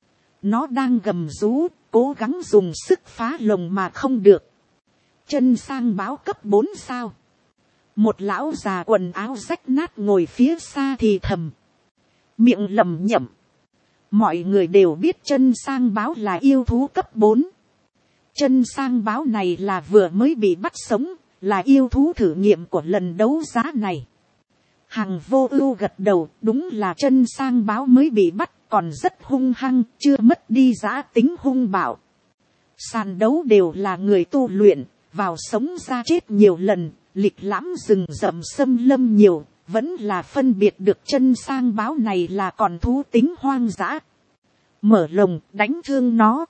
Nó đang gầm rú, cố gắng dùng sức phá lồng mà không được. Chân sang báo cấp 4 sao. Một lão già quần áo rách nát ngồi phía xa thì thầm. Miệng lẩm nhẩm. Mọi người đều biết chân sang báo là yêu thú cấp 4. Chân sang báo này là vừa mới bị bắt sống, là yêu thú thử nghiệm của lần đấu giá này. Hằng Vô Ưu gật đầu, đúng là chân sang báo mới bị bắt, còn rất hung hăng, chưa mất đi dã tính hung bạo. Sàn đấu đều là người tu luyện, vào sống ra chết nhiều lần, lịch lãm rừng rậm xâm lâm nhiều, vẫn là phân biệt được chân sang báo này là còn thú tính hoang dã. Mở lồng, đánh thương nó.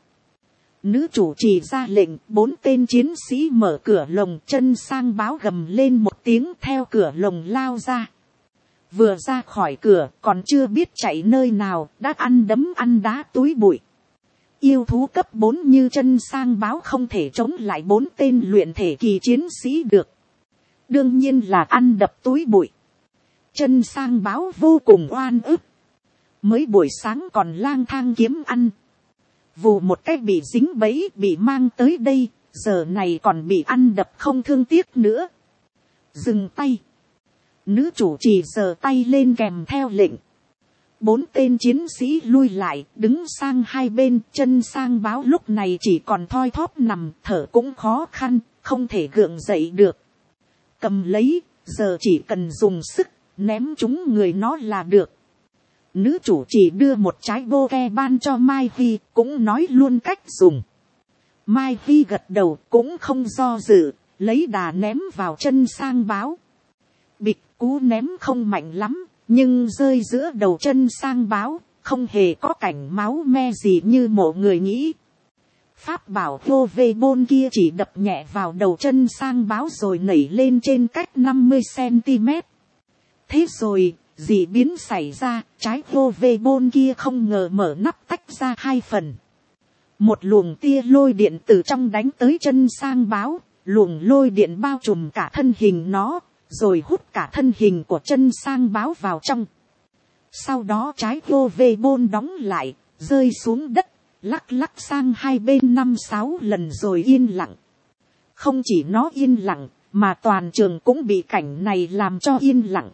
Nữ chủ trì ra lệnh, 4 tên chiến sĩ mở cửa lồng, chân sang báo gầm lên một tiếng theo cửa lồng lao ra. Vừa ra khỏi cửa, còn chưa biết chạy nơi nào, đã ăn đấm ăn đá túi bụi. Yêu thú cấp 4 như chân sang báo không thể chống lại 4 tên luyện thể kỳ chiến sĩ được. Đương nhiên là ăn đập túi bụi. Chân sang báo vô cùng oan ức. Mới buổi sáng còn lang thang kiếm ăn. Vù một cách bị dính bẫy bị mang tới đây, giờ này còn bị ăn đập không thương tiếc nữa. Dừng tay. Nữ chủ trì giơ tay lên kèm theo lệnh. 4 tên chiến sĩ lui lại, đứng sang hai bên, chân sang báo lúc này chỉ còn thoi thóp nằm, thở cũng khó khăn, không thể gượng dậy được. Cầm lấy, giờ chỉ cần dùng sức, ném chúng người nó là được. Nữ chủ trì đưa một trái bô ke ban cho Mai Phi, cũng nói luôn cách dùng. Mai Phi gật đầu cũng không do dự, lấy đà ném vào chân sang báo. Bịch, cú ném không mạnh lắm, nhưng rơi giữa đầu chân sang báo, không hề có cảnh máu me gì như mọi người nghĩ. Pháp bảo vô vê bôn kia chỉ đập nhẹ vào đầu chân sang báo rồi nảy lên trên cách 50 cm. Thế rồi, dị biến xảy ra, trái vô vê bôn kia không ngờ mở nắp tách ra 2 phần. Một luồng tia lôi điện từ trong đánh tới chân sang báo, luồng lôi điện bao trùm cả thân hình nó, rồi hút cả thân hình của chân sang báo vào trong. Sau đó trái vô vê bôn đóng lại, rơi xuống đất, lắc lắc sang hai bên 5-6 lần rồi yên lặng. Không chỉ nó yên lặng, mà toàn trường cũng bị cảnh này làm cho yên lặng.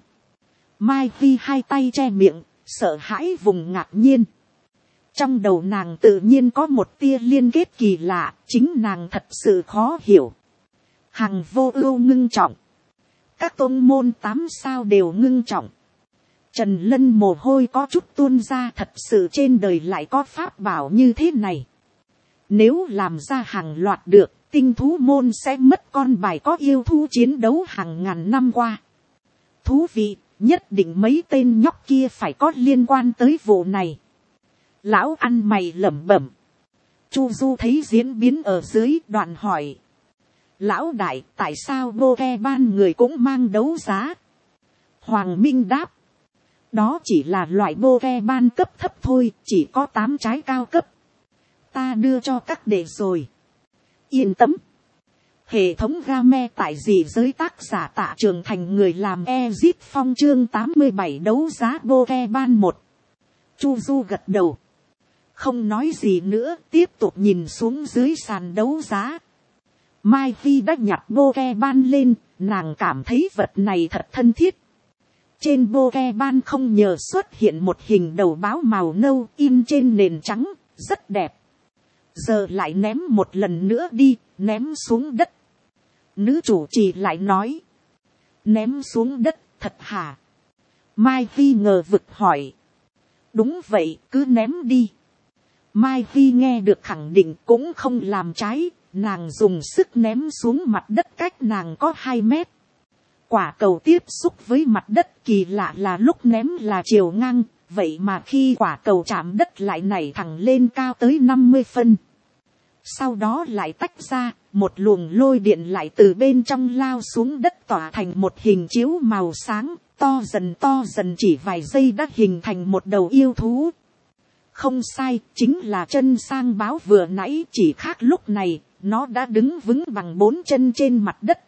Mai Phi hai tay che miệng, sợ hãi vùng ngạc nhiên. Trong đầu nàng tự nhiên có một tia liên kết kỳ lạ, chính nàng thật sự khó hiểu. Hằng Vô Ưu ngưng trọng. Các tôn môn 8 sao đều ngưng trọng. Trần Lân mồ hôi có chút tuôn ra, thật sự trên đời lại có pháp bảo như thế này. Nếu làm ra hàng loạt được, tinh thú môn sẽ mất con bài có yêu thú chiến đấu hàng ngàn năm qua. Thú vị, nhất định mấy tên nhóc kia phải có liên quan tới vụ này. Lão ăn mày lẩm bẩm. Chu Du thấy diễn biến ở dưới đoạn hỏi. Lão đại, tại sao Bô Ke Ban người cũng mang đấu giá? Hoàng Minh đáp. Đó chỉ là loại Bô Ke Ban cấp thấp thôi, chỉ có 8 trái cao cấp. Ta đưa cho các đệ rồi. Yên tâm. Hệ thống game tại dị giới tác giả Tạ Trường Thành người làm Ezit Phong chương 87 đấu giá Bô Ke Ban 1. Chu Du gật đầu. không nói gì nữa, tiếp tục nhìn xuống dưới sàn đấu giá. Mai Vi đã nhặt Pokemon lên, nàng cảm thấy vật này thật thân thiết. Trên Pokemon không nhờ xuất hiện một hình đầu báo màu nâu in trên nền trắng, rất đẹp. Giờ lại ném một lần nữa đi, ném xuống đất. Nữ chủ trì lại nói. Ném xuống đất, thật hả? Mai Vi ngờ vực hỏi. Đúng vậy, cứ ném đi. Mai Vi nghe được khẳng định cũng không làm trái, nàng dùng sức ném xuống mặt đất cách nàng có 2 mét. Quả cầu tiếp xúc với mặt đất, kỳ lạ là lúc ném là chiều ngang, vậy mà khi quả cầu chạm đất lại nảy thẳng lên cao tới 50 phân. Sau đó lại tách ra, một luồng lôi điện lại từ bên trong lao xuống đất tỏa thành một hình chiếu màu sáng, to dần chỉ vài giây đã hình thành một đầu yêu thú. Không sai, chính là chân sang báo vừa nãy, chỉ khác lúc này, nó đã đứng vững bằng 4 chân trên mặt đất.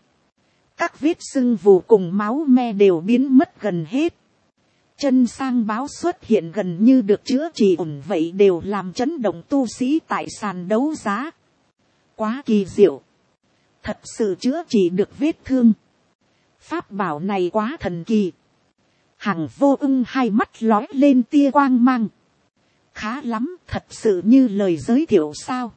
Các vết sưng vù cùng máu me đều biến mất gần hết. Chân sang báo xuất hiện gần như được chữa trị ổn, vậy đều làm chấn động tu sĩ tại sàn đấu giá. Quá kỳ diệu. Thật sự chữa trị được vết thương. Pháp bảo này quá thần kỳ. Hằng Vô Ưng hai mắt lói lên tia quang mang. Khá lắm, thật sự như lời giới thiệu sao.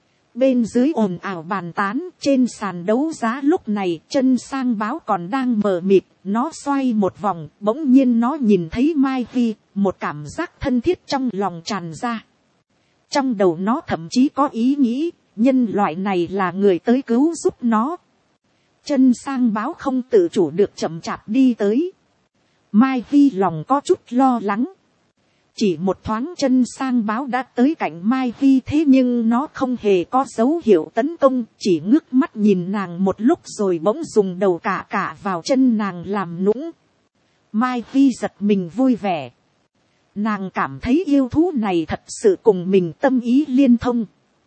Bên dưới ồn ào bàn tán, trên sàn đấu giá lúc này chân sang báo còn đang mờ mịt, nó xoay một vòng, bỗng nhiên nó nhìn thấy Mai Vi, một cảm giác thân thiết trong lòng tràn ra. Trong đầu nó thậm chí có ý nghĩ, nhân loại này là người tới cứu giúp nó. Chân sang báo không tự chủ được chậm chạp đi tới. Mai Vi lòng có chút lo lắng. Chỉ một thoáng chân sang báo đã tới cạnh Mai Vi, thế nhưng nó không hề có dấu hiệu tấn công, chỉ ngước mắt nhìn nàng một lúc rồi bỗng dùng đầu cả vào chân nàng làm nũng. Mai Vi giật mình vui vẻ. Nàng cảm thấy yêu thú này thật sự cùng mình tâm ý liên thông.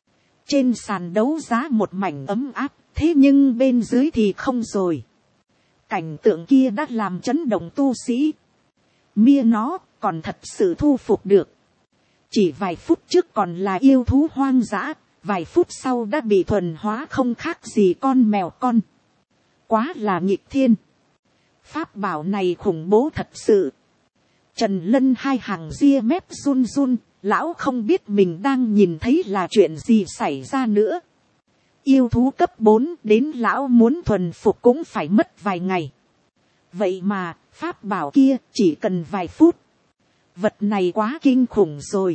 Trên sàn đấu giá một mảnh ấm áp, thế nhưng bên dưới thì không rồi. Cảnh tượng kia đã làm chấn động tu sĩ. Mia nó còn thật sự thu phục được. Chỉ vài phút trước còn là yêu thú hoang dã, vài phút sau đã bị thuần hóa không khác gì con mèo con. Quá là nghịch thiên. Pháp bảo này khủng bố thật sự. Trần Lân hai hàng ria mép run run, lão không biết mình đang nhìn thấy là chuyện gì xảy ra nữa. Yêu thú cấp 4 đến lão muốn thuần phục cũng phải mất vài ngày. Vậy mà, pháp bảo kia chỉ cần vài phút. Vật này quá kinh khủng rồi.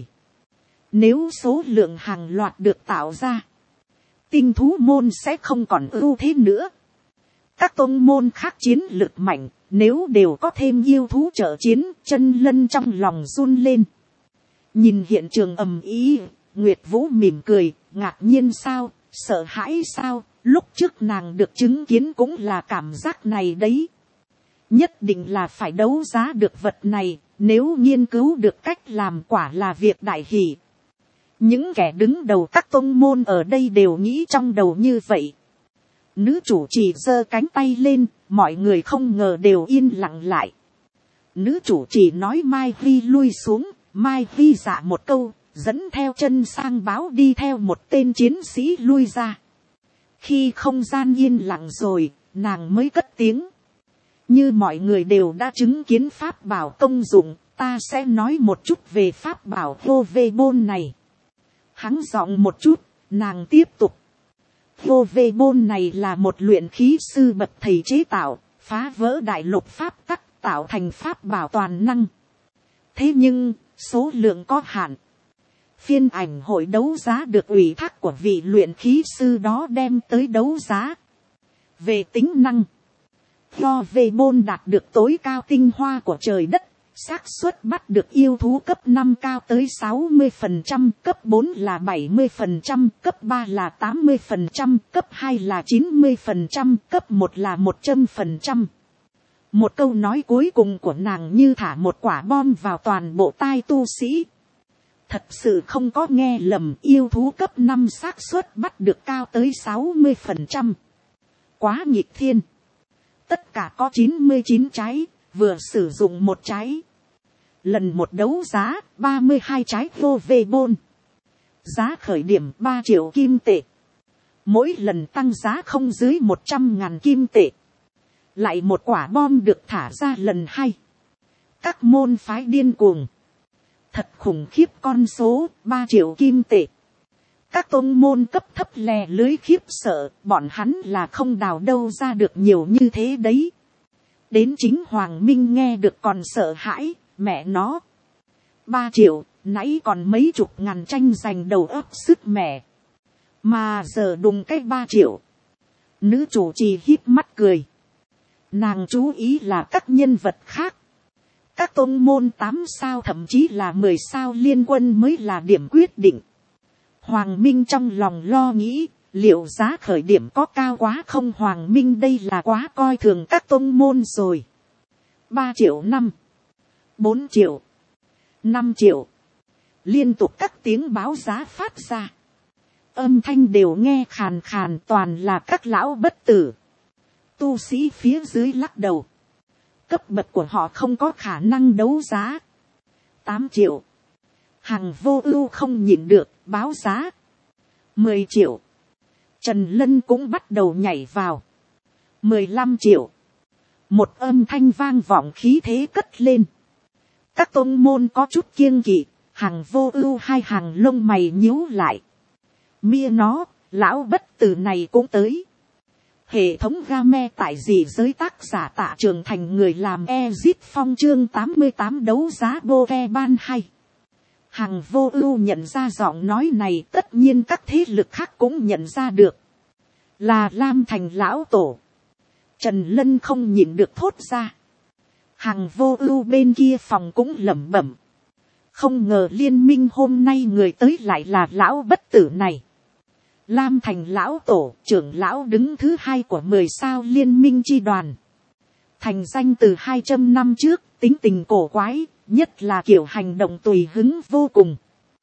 Nếu số lượng hàng loạt được tạo ra, tinh thú môn sẽ không còn ưu thế nữa. Các tôn môn khác chiến lực mạnh, nếu đều có thêm yêu thú trợ chiến, Chân Lân trong lòng run lên. Nhìn hiện trường ầm ĩ, Nguyệt Vũ mỉm cười, ngạc nhiên sao, sợ hãi sao, lúc trước nàng được chứng kiến cũng là cảm giác này đấy. Nhất định là phải đấu giá được vật này, nếu nghiên cứu được cách làm quả là việc đại hỷ. Những kẻ đứng đầu các tôn môn ở đây đều nghĩ trong đầu như vậy. Nữ chủ trì giơ cánh tay lên, mọi người không ngờ đều yên lặng lại. Nữ chủ trì nói Mai Vi lui xuống, Mai Vi dạ một câu, dẫn theo chân sang báo đi theo một tên chiến sĩ lui ra. Khi không gian yên lặng rồi, nàng mới cất tiếng. Như mọi người đều đã chứng kiến pháp bảo công dụng, ta sẽ nói một chút về pháp bảo vô vê bôn này. Hắng giọng một chút, nàng tiếp tục. Vô vê bôn này là một luyện khí sư bậc thầy chế tạo, phá vỡ đại lục pháp tắc, tạo thành pháp bảo toàn năng. Thế nhưng, số lượng có hạn. Phiên ảnh hội đấu giá được ủy thác của vị luyện khí sư đó đem tới đấu giá. Về tính năng, do về bôn đạt được tối cao tinh hoa của trời đất, xác suất bắt được yêu thú cấp 5 cao tới 60%, cấp 4 là 70%, cấp 3 là 80%, cấp 2 là 90%, cấp 1 là 100%. Một câu nói cuối cùng của nàng như thả một quả bom vào toàn bộ tai tu sĩ. Thật sự không có nghe lầm, yêu thú cấp 5 xác suất bắt được cao tới 60%. Quá nghịch thiên. Tất cả có 99 trái, vừa sử dụng một trái. Lần một đấu giá, 32 trái vô về bôn. giá khởi điểm 3 triệu kim tệ, mỗi lần tăng giá không dưới 100.000 kim tệ, lại một quả bom được thả ra lần 2. Các môn phái điên cuồng, thật khủng khiếp con số 3 triệu kim tệ. Các tôn môn cấp thấp lè lưới khiếp sợ, bọn hắn là không đào đâu ra được nhiều như thế đấy. Đến chính Hoàng Minh nghe được còn sợ hãi, mẹ nó. 3 triệu, nãy còn mấy chục ngàn tranh giành đầu óc sức mẹ. Mà giờ đùng cái 3 triệu. Nữ chủ trì híp mắt cười. Nàng chú ý là các nhân vật khác. Các tôn môn 8 sao thậm chí là 10 sao liên quân mới là điểm quyết định. Hoàng Minh trong lòng lo nghĩ, liệu giá khởi điểm có cao quá không? Hoàng Minh đây là quá coi thường các tôn môn rồi. 3 triệu 5, 4 triệu, 5 triệu. Liên tục các tiếng báo giá phát ra. Âm thanh đều nghe khàn khàn, toàn là các lão bất tử. Tu sĩ phía dưới lắc đầu. Cấp bậc của họ không có khả năng đấu giá. 8 triệu. Hằng Vô Ưu không nhịn được, báo giá. 10 triệu. Trần Lân cũng bắt đầu nhảy vào. 15 triệu. Một âm thanh vang vọng khí thế cất lên. Các tôn môn có chút kiêng kỵ, Hằng Vô Ưu hai hàng lông mày nhíu lại. Mia nó, lão bất tử này cũng tới. Hệ thống game tại dị giới tác giả Tạ Trường Thành, người làm Ezit Phong, chương 88 đấu giá Pokemon 2. Hằng Vô Ưu nhận ra giọng nói này, tất nhiên các thế lực khác cũng nhận ra được. Là Lam Thành lão tổ. Trần Lân không nhịn được thốt ra. Hằng Vô Ưu bên kia phòng cũng lẩm bẩm. Không ngờ liên minh hôm nay người tới lại là lão bất tử này. Lam Thành lão tổ, trưởng lão đứng thứ 2 của 10 sao liên minh chi đoàn. Thành danh từ 200 năm trước, tính tình cổ quái, nhất là kiểu hành động tùy hứng vô cùng.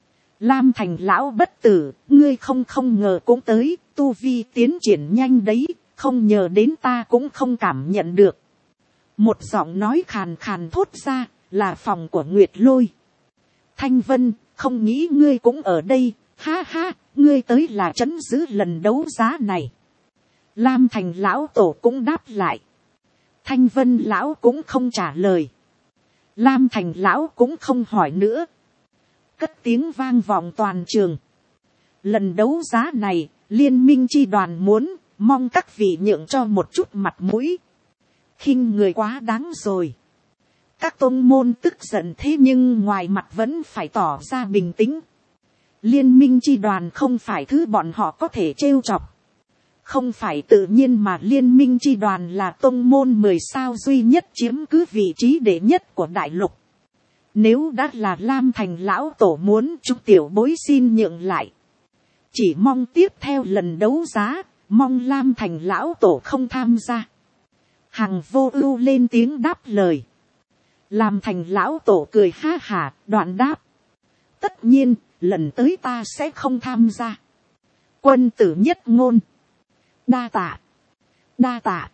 Lam Thành lão bất tử, ngươi không ngờ cũng tới, tu vi tiến triển nhanh đấy, không nhờ đến ta cũng không cảm nhận được. Một giọng nói khàn khàn thốt ra, là phòng của Nguyệt Lôi. Thanh Vân, không nghĩ ngươi cũng ở đây, ha ha, ngươi tới là trấn giữ lần đấu giá này. Lam Thành lão tổ cũng đáp lại. Thanh Vân lão cũng không trả lời. Lam Thành lão cũng không hỏi nữa. Cất tiếng vang vọng toàn trường. Lần đấu giá này, liên minh chi đoàn muốn, mong các vị nhượng cho một chút mặt mũi. Khinh người quá đáng rồi. Các tôn môn tức giận thế nhưng ngoài mặt vẫn phải tỏ ra bình tĩnh. Liên minh chi đoàn không phải thứ bọn họ có thể trêu chọc. Không phải tự nhiên mà liên minh chi đoàn là tôn môn 10 sao duy nhất chiếm cứ vị trí đệ nhất của đại lục. Nếu đã là Lam Thành lão tổ muốn, chúng tiểu bối xin nhượng lại. Chỉ mong tiếp theo lần đấu giá, mong Lam Thành lão tổ không tham gia. Hằng Vô Ưu lên tiếng đáp lời. Lam Thành lão tổ cười ha hả, đoạn đáp. Tất nhiên, lần tới ta sẽ không tham gia. Quân tử nhất ngôn. Đa tạ, đa tạ,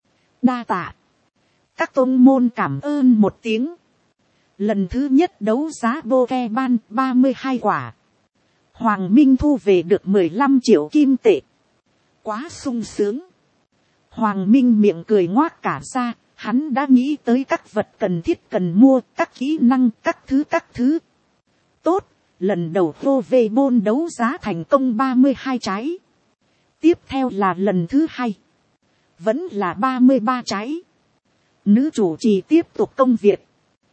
đa tạ. Các tôn môn cảm ơn một tiếng. Lần thứ nhất đấu giá Pokemon 32 quả. Hoàng Minh thu về được 15 triệu kim tệ. Quá sung sướng. Hoàng Minh miệng cười ngoác cả ra. Hắn đã nghĩ tới các vật cần thiết cần mua, các kỹ năng, các thứ. Tốt, lần đầu Pokemon đấu giá thành công 32 trái. Tiếp theo là lần thứ 2. Vẫn là 33 trái. Nữ chủ trì tiếp tục công việc.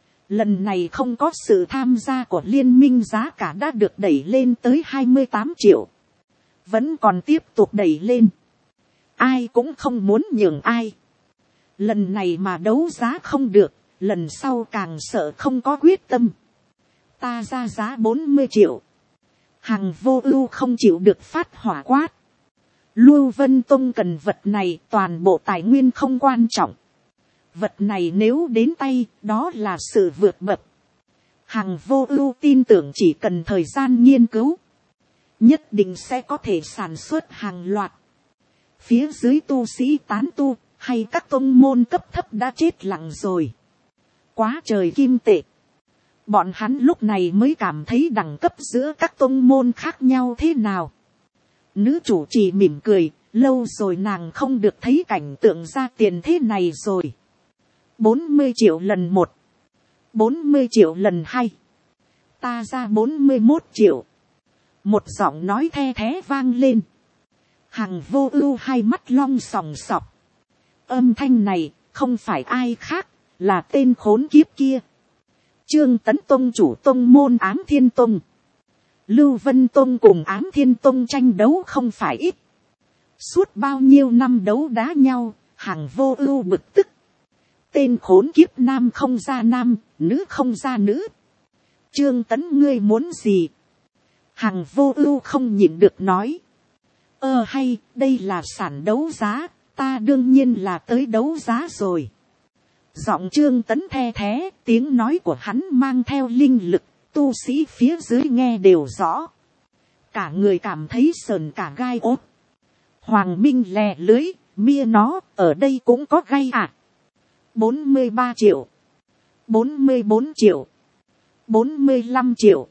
Lần này không có sự tham gia của liên minh, giá cả đã được đẩy lên tới 28 triệu. Vẫn còn tiếp tục đẩy lên. Ai cũng không muốn nhường ai. Lần này mà đấu giá không được, lần sau càng sợ không có quyết tâm. Ta ra giá 40 triệu. Hằng Vô Ưu không chịu được phát hỏa quát. Lưu Vân Tông cần vật này, toàn bộ tài nguyên không quan trọng. Vật này nếu đến tay, đó là sự vượt bậc. Hằng Vô Ưu tin tưởng chỉ cần thời gian nghiên cứu, nhất định sẽ có thể sản xuất hàng loạt. Phía dưới tu sĩ tán tu, hay các tông môn cấp thấp đã chết lặng rồi. Quá trời kim tệ. Bọn hắn lúc này mới cảm thấy đẳng cấp giữa các tông môn khác nhau thế nào. Nữ chủ trì mỉm cười, lâu rồi nàng không được thấy cảnh tượng ra tiền thế này rồi. 40 triệu lần 1, 40 triệu lần 2, ta ra 41 triệu. Một giọng nói the thé vang lên. Hằng Vô Ưu hai mắt long sòng sọc. Âm thanh này không phải ai khác, là tên khốn kiếp kia. Trương Tấn Tông chủ tông môn Ám Thiên Tông. Lưu Vân Tông cùng Ám Thiên Tông tranh đấu không phải ít. Suốt bao nhiêu năm đấu đá nhau, Hằng Vô Ưu bực tức. Tên khốn kiếp nam không ra nam, nữ không ra nữ. Trương Tấn ngươi muốn gì? Hằng Vô Ưu không nhịn được nói. Hay, đây là sản đấu giá, ta đương nhiên là tới đấu giá rồi. Giọng Trương Tấn the thé, tiếng nói của hắn mang theo linh lực, tu sĩ phía dưới nghe đều rõ. Cả người cảm thấy sờn cả gai ốt. Hoàng Minh lè lưới, mia nó, ở đây cũng có gai à. 43 triệu, 44 triệu, 45 triệu,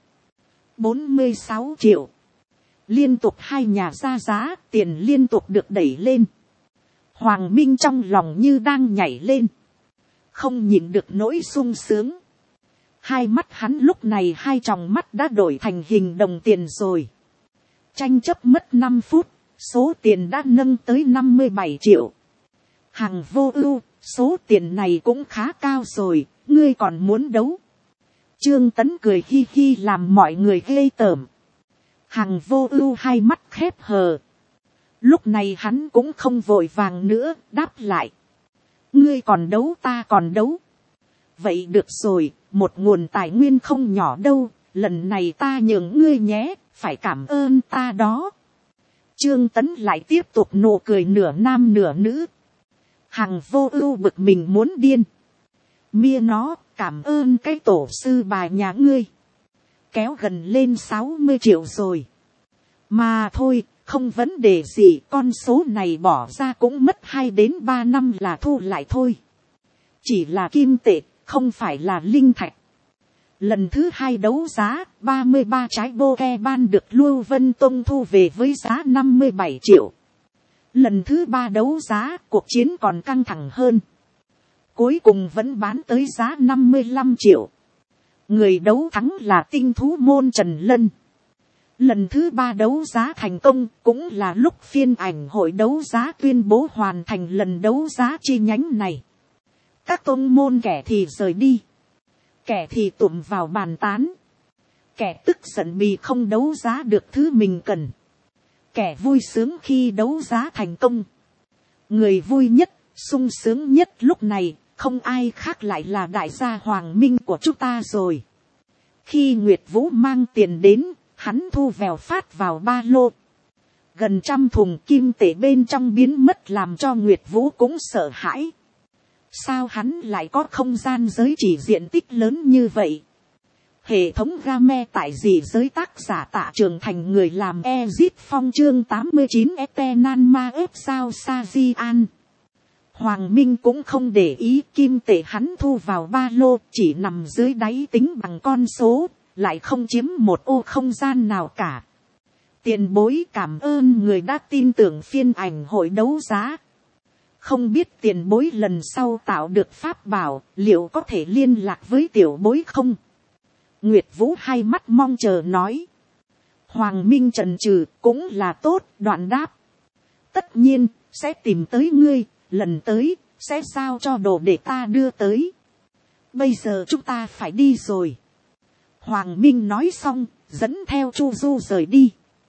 46 triệu. Liên tục hai nhà ra giá, tiền liên tục được đẩy lên. Hoàng Minh trong lòng như đang nhảy lên. Không nhìn được nỗi sung sướng. Hai mắt hắn lúc này hai tròng mắt đã đổi thành hình đồng tiền rồi. Tranh chấp mất 5 phút, số tiền đã nâng tới 57 triệu. Hằng Vô Ưu, số tiền này cũng khá cao rồi, ngươi còn muốn đấu? Trương Tấn cười hi hi làm mọi người ghê tởm. Hằng Vô Ưu hai mắt khép hờ. Lúc này hắn cũng không vội vàng nữa, đáp lại. Ngươi còn đấu ta còn đấu. Vậy được rồi, một nguồn tài nguyên không nhỏ đâu, lần này ta nhường ngươi nhé, phải cảm ơn ta đó. Trương Tấn lại tiếp tục nụ cười nửa nam nửa nữ. Hằng Vô Ưu bực mình muốn điên. Mia nó, cảm ơn cái tổ sư bà nhà ngươi. Kéo gần lên 60 triệu rồi. Mà thôi, không vấn đề gì, con số này bỏ ra cũng mất 2 đến 3 năm là thu lại thôi. Chỉ là kim tệ, không phải là linh thạch. Lần thứ 2 đấu giá, 33 trái bô ke ban được Lưu Vân Tông thu về với giá 57 triệu. Lần thứ 3 đấu giá, cuộc chiến còn căng thẳng hơn. Cuối cùng vẫn bán tới giá 55 triệu. Người đấu thắng là tinh thú môn Trần Lân. Lần thứ 3 đấu giá thành công, cũng là lúc phiên ảnh hội đấu giá tuyên bố hoàn thành lần đấu giá chi nhánh này. Các tông môn kẻ thì rời đi, kẻ thì tụm vào bàn tán, kẻ tức giận vì không đấu giá được thứ mình cần, kẻ vui sướng khi đấu giá thành công. Người vui nhất, sung sướng nhất lúc này, không ai khác lại là đại gia Hoàng Minh của chúng ta rồi. Khi Nguyệt Vũ mang tiền đến, hắn thu vèo phát vào ba lô. Gần 100 thùng kim tệ bên trong biến mất làm cho Nguyệt Vũ cũng sợ hãi. Sao hắn lại có không gian giới chỉ diện tích lớn như vậy? Hệ thống game tại gì giới tác giả Tạ Trường Thành người làm Ezit Phong chương 89 Etenanma ếp sao Sajian. Hoàng Minh cũng không để ý, kim tệ hắn thu vào ba lô chỉ nằm dưới đáy tính bằng con số, lại không chiếm một ô không gian nào cả. Tiền bối cảm ơn người đã tin tưởng phiên ảnh hội đấu giá. Không biết tiền bối lần sau tạo được pháp bảo, liệu có thể liên lạc với tiểu bối không? Nguyệt Vũ hai mắt mong chờ nói. Hoàng Minh chần chừ cũng là tốt, đoạn đáp. Tất nhiên, sẽ tìm tới ngươi, lần tới, sẽ giao cho đồ để ta đưa tới. Bây giờ chúng ta phải đi rồi. Hoàng Minh nói xong, dẫn theo Chu Du rời đi.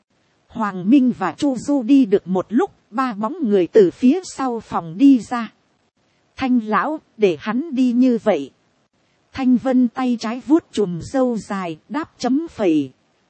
Hoàng Minh và Chu Du đi được một lúc, 3 bóng người từ phía sau phòng đi ra. Thanh lão, để hắn đi như vậy. Thanh Vân tay trái vuốt chùm râu dài, đáp chấm phẩy.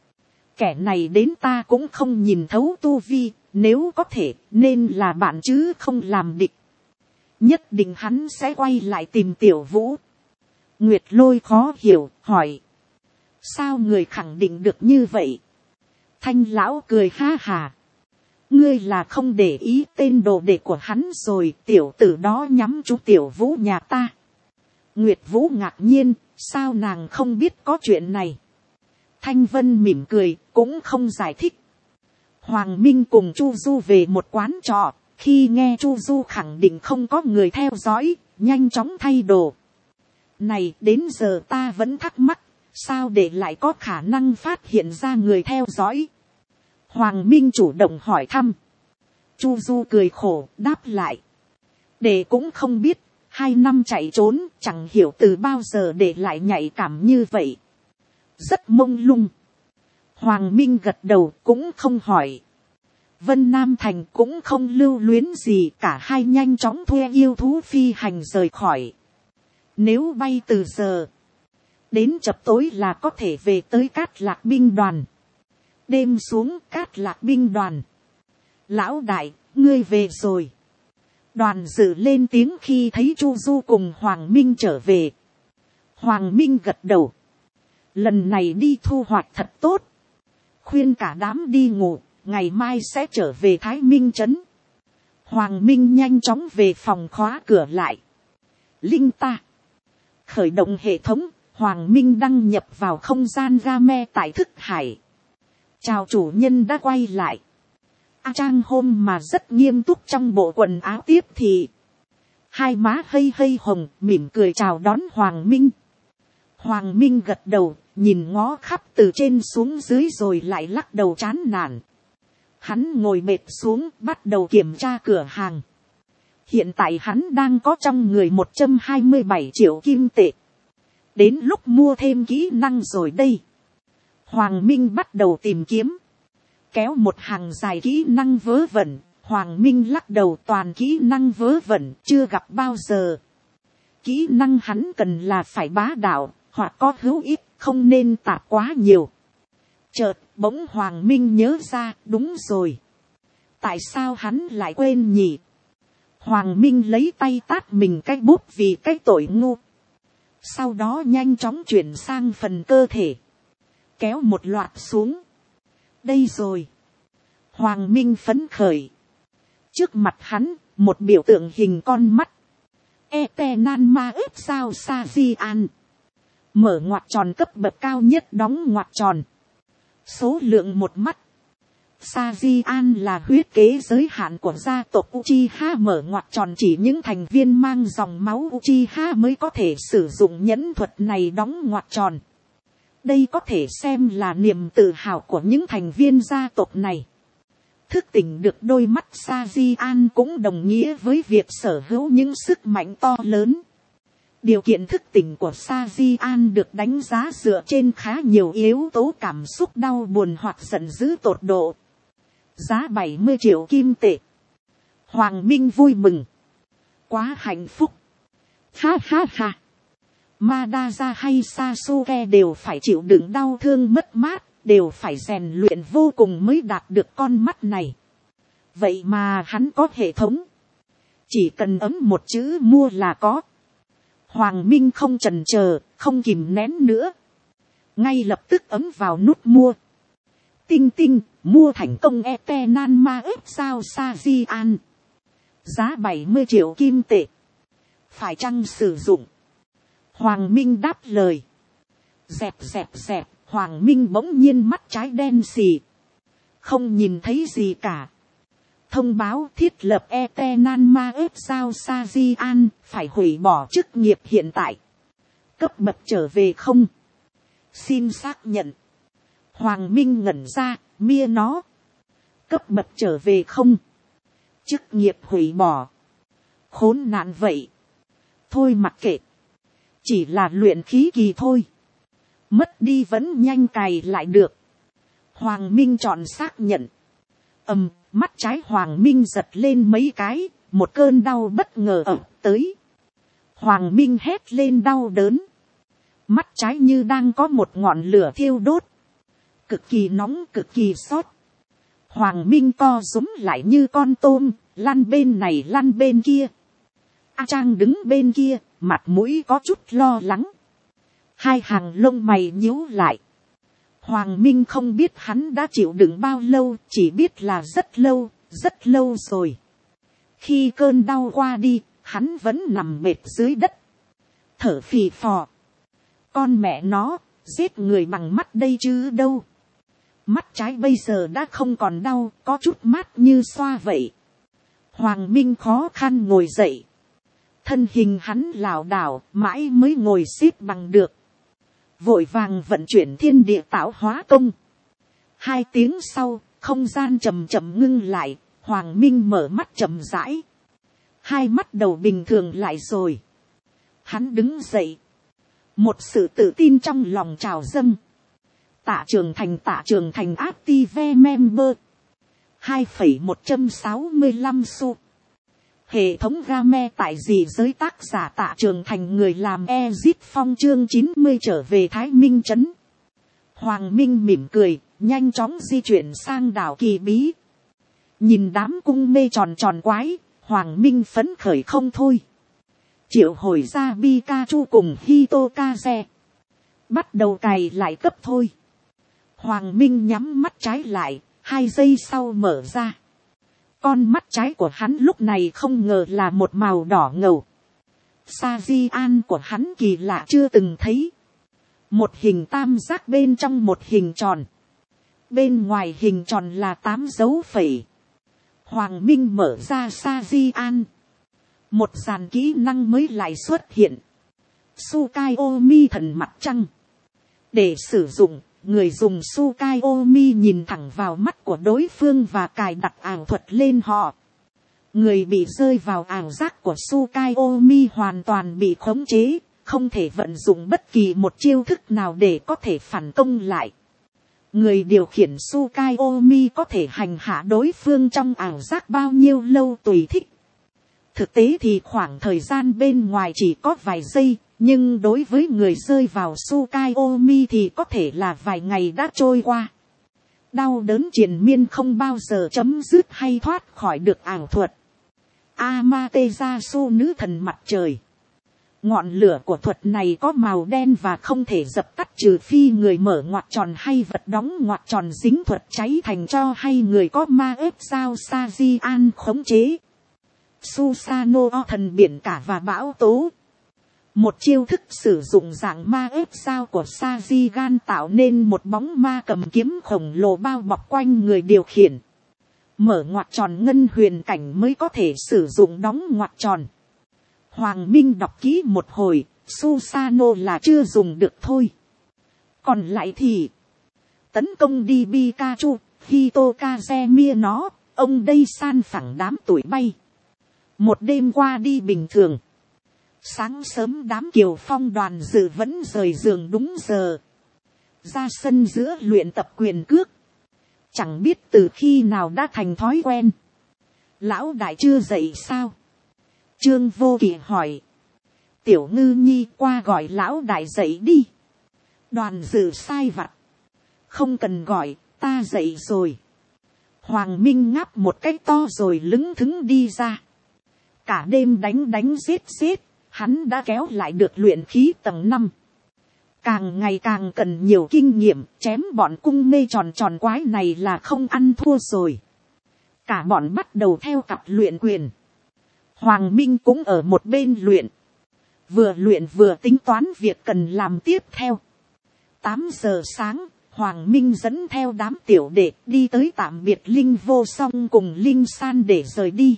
Kẻ này đến ta cũng không nhìn thấu tu vi, nếu có thể, nên là bạn chứ không làm địch. Nhất định hắn sẽ quay lại tìm Tiểu Vũ. Nguyệt Lôi khó hiểu, hỏi. Sao người khẳng định được như vậy? Thanh lão cười ha hà. Ngươi là không để ý tên đồ đệ của hắn rồi, tiểu tử đó nhắm chú Tiểu Vũ nhà ta. Nguyệt Vũ ngạc nhiên, sao nàng không biết có chuyện này. Thanh Vân mỉm cười, cũng không giải thích. Hoàng Minh cùng Chu Du về một quán trọ, khi nghe Chu Du khẳng định không có người theo dõi, nhanh chóng thay đồ. Này, đến giờ ta vẫn thắc mắc, sao để lại có khả năng phát hiện ra người theo dõi. Hoàng Minh chủ động hỏi thăm. Chu Du cười khổ, đáp lại. Để cũng không biết, 2 năm chạy trốn, chẳng hiểu từ bao giờ để lại nhạy cảm như vậy. Rất mông lung. Hoàng Minh gật đầu, cũng không hỏi. Vân Nam Thành cũng không lưu luyến gì, cả hai nhanh chóng thuê yêu thú phi hành rời khỏi. Nếu bay từ giờ, đến chập tối là có thể về tới Cát Lạc binh đoàn. Đêm xuống Cát Lạc binh đoàn. Lão đại, ngươi về rồi. Đoàn dự lên tiếng khi thấy Chu Du cùng Hoàng Minh trở về. Hoàng Minh gật đầu. Lần này đi thu hoạch thật tốt. Khuyên cả đám đi ngủ, ngày mai sẽ trở về Thái Minh trấn. Hoàng Minh nhanh chóng về phòng khóa cửa lại. Linh ta. Khởi động hệ thống, Hoàng Minh đăng nhập vào không gian game tại thức hải. Chào chủ nhân đã quay lại. A Trang hôm mà rất nghiêm túc trong bộ quần áo tiếp thị. Hai má hơi hồng, mỉm cười chào đón Hoàng Minh. Hoàng Minh gật đầu, nhìn ngó khắp từ trên xuống dưới rồi lại lắc đầu chán nản. Hắn ngồi mệt xuống, bắt đầu kiểm tra cửa hàng. Hiện tại hắn đang có trong người 127 triệu kim tệ. Đến lúc mua thêm kỹ năng rồi đây. Hoàng Minh bắt đầu tìm kiếm. Kéo một hàng dài kỹ năng vớ vẩn. Hoàng Minh lắc đầu, toàn kỹ năng vớ vẩn, chưa gặp bao giờ. Kỹ năng hắn cần là phải bá đạo, hoặc có hữu ích, không nên tạp quá nhiều. Chợt, bỗng Hoàng Minh nhớ ra, đúng rồi. Tại sao hắn lại quên nhỉ? Hoàng Minh lấy tay tát mình cái bút vì cái tội ngu. Sau đó nhanh chóng chuyển sang phần cơ thể. Kéo một loạt xuống. Đây rồi. Hoàng Minh phấn khởi. Trước mặt hắn, một biểu tượng hình con mắt. Etenan ếp sao sa di an. Mở ngoặc tròn cấp bậc cao nhất, đóng ngoặc tròn. Số lượng một mắt. Sa-di-an là huyết kế giới hạn của gia tộc Uchiha, mở ngoặc tròn chỉ những thành viên mang dòng máu Uchiha mới có thể sử dụng nhẫn thuật này, đóng ngoặc tròn. Đây có thể xem là niềm tự hào của những thành viên gia tộc này. Thức tỉnh được đôi mắt Sa-di-an cũng đồng nghĩa với việc sở hữu những sức mạnh to lớn. Điều kiện thức tỉnh của Sa-di-an được đánh giá dựa trên khá nhiều yếu tố cảm xúc đau buồn hoặc giận dữ tột độ. Giá 70 triệu kim tệ. Hoàng Minh vui mừng. Quá hạnh phúc. Ha ha ha. Madara hay Sasuke đều phải chịu đựng đau thương mất mát, đều phải rèn luyện vô cùng mới đạt được con mắt này. Vậy mà hắn có hệ thống. Chỉ cần ấn một chữ mua là có. Hoàng Minh không chần chờ, không kìm nén nữa. Ngay lập tức ấn vào nút mua. Tinh tinh, mua thành công Etenan ếp sao Sa-di-an. Giá 70 triệu kim tệ. Phải chăng sử dụng? Hoàng Minh đáp lời. Dẹp, Hoàng Minh bỗng nhiên mắt trái đen xì. Không nhìn thấy gì cả. Thông báo thiết lập Etenan ếp sao Sa-di-an, phải hủy bỏ chức nghiệp hiện tại. Cấp bậc trở về không? Xin xác nhận. Hoàng Minh ngẩn ra, mia nó. Cấp bậc trở về không? Chức nghiệp hủy bỏ. Khốn nạn vậy. Thôi mặc kệ. Chỉ là luyện khí kỳ thôi. Mất đi vẫn nhanh cày lại được. Hoàng Minh chọn xác nhận. Mắt trái Hoàng Minh giật lên mấy cái. Một cơn đau bất ngờ ập tới. Hoàng Minh hét lên đau đớn. Mắt trái như đang có một ngọn lửa thiêu đốt. Cực kỳ nóng, cực kỳ sốt. Hoàng Minh co rúm lại như con tôm, lăn bên này lăn bên kia. A Trang đứng bên kia, mặt mũi có chút lo lắng. Hai hàng lông mày nhíu lại. Hoàng Minh không biết hắn đã chịu đựng bao lâu, chỉ biết là rất lâu rồi. Khi cơn đau qua đi, hắn vẫn nằm mệt dưới đất. thở phì phò. Con mẹ nó, giết người bằng mắt đây chứ đâu. Mắt trái bây giờ đã không còn đau, có chút mát như xoa vậy. Hoàng Minh khó khăn ngồi dậy. Thân hình hắn lảo đảo, mãi mới ngồi xếp bằng được. Vội vàng vận chuyển thiên địa tạo hóa công. 2 tiếng sau, không gian chậm chậm ngưng lại, Hoàng Minh mở mắt chậm rãi. 2 mắt đầu bình thường lại rồi. Hắn đứng dậy. Một sự tự tin trong lòng trào dâng. Tạ Trường Thành active member 2,165 xu. Hệ thống game tại gì giới tác giả Tạ Trường Thành, người làm Exit Phong, chương 90 trở về Thái Minh trấn. Hoàng Minh mỉm cười, nhanh chóng di chuyển sang đảo Kỳ Bí. Nhìn đám cung mê tròn tròn quái, Hoàng Minh phấn khởi không thôi. Triệu hồi ra Pikachu cùng Hitokaze. Bắt đầu cày lại cấp thôi. Hoàng Minh nhắm mắt trái lại, 2 giây sau mở ra. Con mắt trái của hắn lúc này không ngờ là một màu đỏ ngầu. Sa di an của hắn kỳ lạ chưa từng thấy. Một hình tam giác bên trong một hình tròn. Bên ngoài hình tròn là 8 dấu phẩy. Hoàng Minh mở ra Sa di an. Một dàn kỹ năng mới lại xuất hiện. Tsukayomi thần mặt trăng. Để sử dụng, người dùng Tsukayomi nhìn thẳng vào mắt của đối phương và cài đặt ảo thuật lên họ. Người bị rơi vào ảo giác của Tsukayomi hoàn toàn bị khống chế, không thể vận dụng bất kỳ một chiêu thức nào để có thể phản công lại. Người điều khiển Tsukayomi có thể hành hạ đối phương trong ảo giác bao nhiêu lâu tùy thích. Thực tế thì khoảng thời gian bên ngoài chỉ có vài giây, nhưng đối với người rơi vào Tsukayomi thì có thể là vài ngày đã trôi qua. Đau đớn triền miên không bao giờ chấm dứt hay thoát khỏi được ảo thuật. Amaterasu nữ thần mặt trời. Ngọn lửa của thuật này có màu đen và không thể dập tắt trừ phi người mở ngoặc tròn hay vật đóng ngoặc tròn dính thuật cháy thành tro hay người có ma ếp sao Sajian khống chế. Susano thần biển cả và bão tố. Một chiêu thức sử dụng dạng ma ếp sao của Sajigan tạo nên một bóng ma cầm kiếm khổng lồ bao bọc quanh người điều khiển. Mở ngoặc tròn ngân huyền cảnh mới có thể sử dụng đóng ngoặc tròn. Hoàng Minh đọc kỹ một hồi, Susano là chưa dùng được thôi. Còn lại thì tấn công đi Pikachu, Hitokaze mia nó, ông đây san phẳng đám tuổi bay. Một đêm qua đi bình thường. Sáng sớm đám Kiều Phong đoàn dự vẫn rời giường đúng giờ. Ra sân giữa luyện tập quyền cước. Chẳng biết từ khi nào đã thành thói quen. Lão đại chưa dậy sao? Trương Vô Kỵ hỏi. Tiểu Ngư Nhi qua gọi lão đại dậy đi. Đoàn dự sai vặt. Không cần gọi, ta dậy rồi. Hoàng Minh ngáp một cách to rồi lững thững đi ra. Cả đêm đánh giết, hắn đã kéo lại được luyện khí tầng 5. Càng ngày càng cần nhiều kinh nghiệm, chém bọn cung mê tròn tròn quái này là không ăn thua rồi. Cả bọn bắt đầu theo cặp luyện quyền. Hoàng Minh cũng ở một bên luyện. Vừa luyện vừa tính toán việc cần làm tiếp theo. 8 giờ sáng, Hoàng Minh dẫn theo đám tiểu đệ đi tới tạm biệt Linh Vô Song cùng Linh San để rời đi.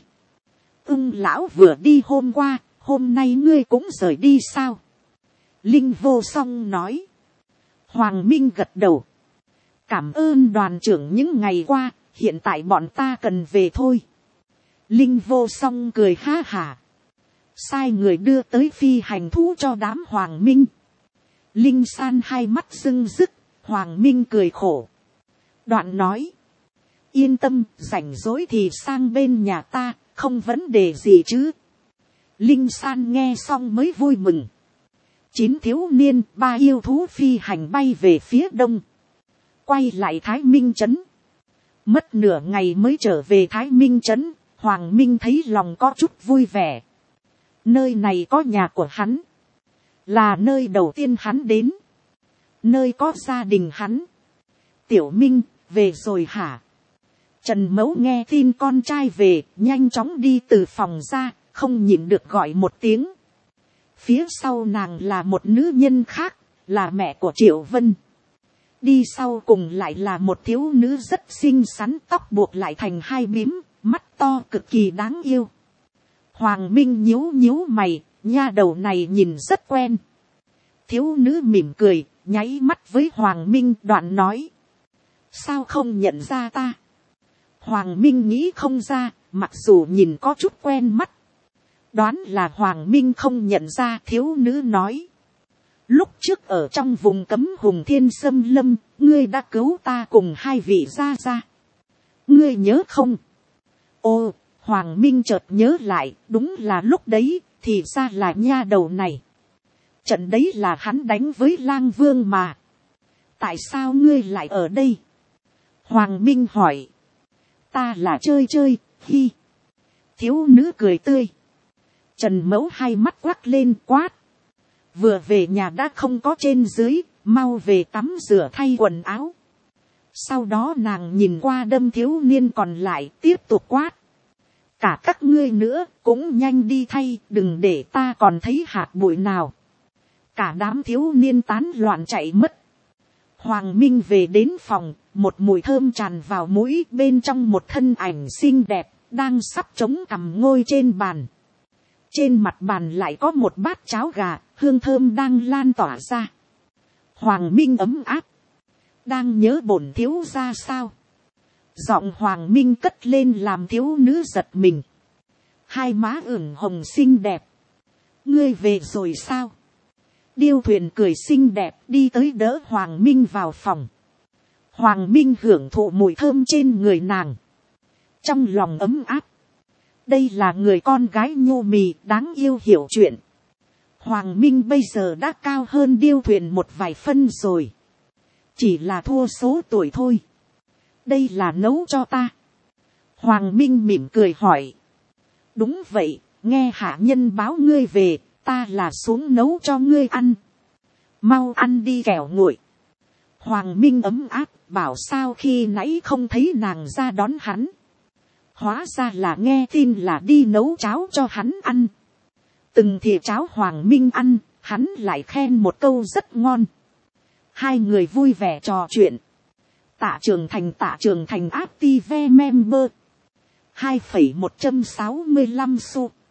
Lão vừa đi hôm qua, hôm nay ngươi cũng rời đi sao? Linh Vô Song nói. Hoàng Minh gật đầu. Cảm ơn đoàn trưởng những ngày qua, hiện tại bọn ta cần về thôi. Linh Vô Song cười ha hả. Sai người đưa tới phi hành thú cho đám Hoàng Minh. Linh San hai mắt rưng rức, Hoàng Minh cười khổ. Đoạn nói. Yên tâm, rảnh rỗi thì sang bên nhà ta, không vấn đề gì chứ. Linh San nghe xong mới vui mừng. 9 thiếu niên, 3 yêu thú phi hành bay về phía đông. Quay lại Thái Minh trấn. Mất nửa ngày mới trở về Thái Minh trấn, Hoàng Minh thấy lòng có chút vui vẻ. Nơi này có nhà của hắn. Là nơi đầu tiên hắn đến. Nơi có gia đình hắn. Tiểu Minh, về rồi hả? Trần Mẫu nghe tin con trai về, nhanh chóng đi từ phòng ra, không nhịn được gọi một tiếng. Phía sau nàng là một nữ nhân khác, là mẹ của Triệu Vân. Đi sau cùng lại là một thiếu nữ rất xinh xắn, tóc buộc lại thành hai bím, mắt to cực kỳ đáng yêu. Hoàng Minh nhíu nhíu mày, nha đầu này nhìn rất quen. Thiếu nữ mỉm cười, nháy mắt với Hoàng Minh, đoạn nói: sao không nhận ra ta? Hoàng Minh nghĩ không ra, mặc dù nhìn có chút quen mắt. Đoán là Hoàng Minh không nhận ra. Thiếu nữ nói: lúc trước ở trong vùng cấm Hùng Thiên Xâm Lâm, ngươi đã cứu ta cùng hai vị gia gia. Ngươi nhớ không? Ô, Hoàng Minh chợt nhớ lại, đúng là lúc đấy, thì ra là nha đầu này. Trận đấy là hắn đánh với Lang Vương mà. Tại sao ngươi lại ở đây? Hoàng Minh hỏi. Ta là chơi chơi, hi. Thiếu nữ cười tươi. Trần Mẫu hai mắt quắc lên, quát: vừa về nhà đã không có trên dưới, mau về tắm rửa thay quần áo. Sau đó nàng nhìn qua đâm thiếu niên còn lại, tiếp tục quát: cả các ngươi nữa cũng nhanh đi thay, đừng để ta còn thấy hạt bụi nào. Cả đám thiếu niên tán loạn chạy mất. Hoàng Minh về đến phòng, một mùi thơm tràn vào mũi, bên trong một thân ảnh xinh đẹp đang sắp chống cằm ngồi trên bàn. Trên mặt bàn lại có một bát cháo gà, hương thơm đang lan tỏa ra. Hoàng Minh ấm áp. Đang nhớ bổn thiếu gia sao? Giọng Hoàng Minh cất lên làm thiếu nữ giật mình. Hai má ửng hồng xinh đẹp. Ngươi về rồi sao? Điêu Thuyền cười xinh đẹp đi tới đỡ Hoàng Minh vào phòng. Hoàng Minh hưởng thụ mùi thơm trên người nàng. Trong lòng ấm áp. Đây là người con gái nhô mì đáng yêu hiểu chuyện. Hoàng Minh bây giờ đã cao hơn Điêu Thuyền một vài phân rồi. Chỉ là thua số tuổi thôi. Đây là nấu cho ta. Hoàng Minh mỉm cười hỏi. Đúng vậy, nghe hạ nhân báo ngươi về, ta là xuống nấu cho ngươi ăn. Mau ăn đi kẻo nguội. Hoàng Minh ấm áp, bảo sao khi nãy không thấy nàng ra đón hắn. Hóa ra là nghe tin là đi nấu cháo cho hắn ăn. Từng thìa cháo Hoàng Minh ăn, hắn lại khen một câu rất ngon. Hai người vui vẻ trò chuyện. Tạ Trường Thành active member 2,165 xu.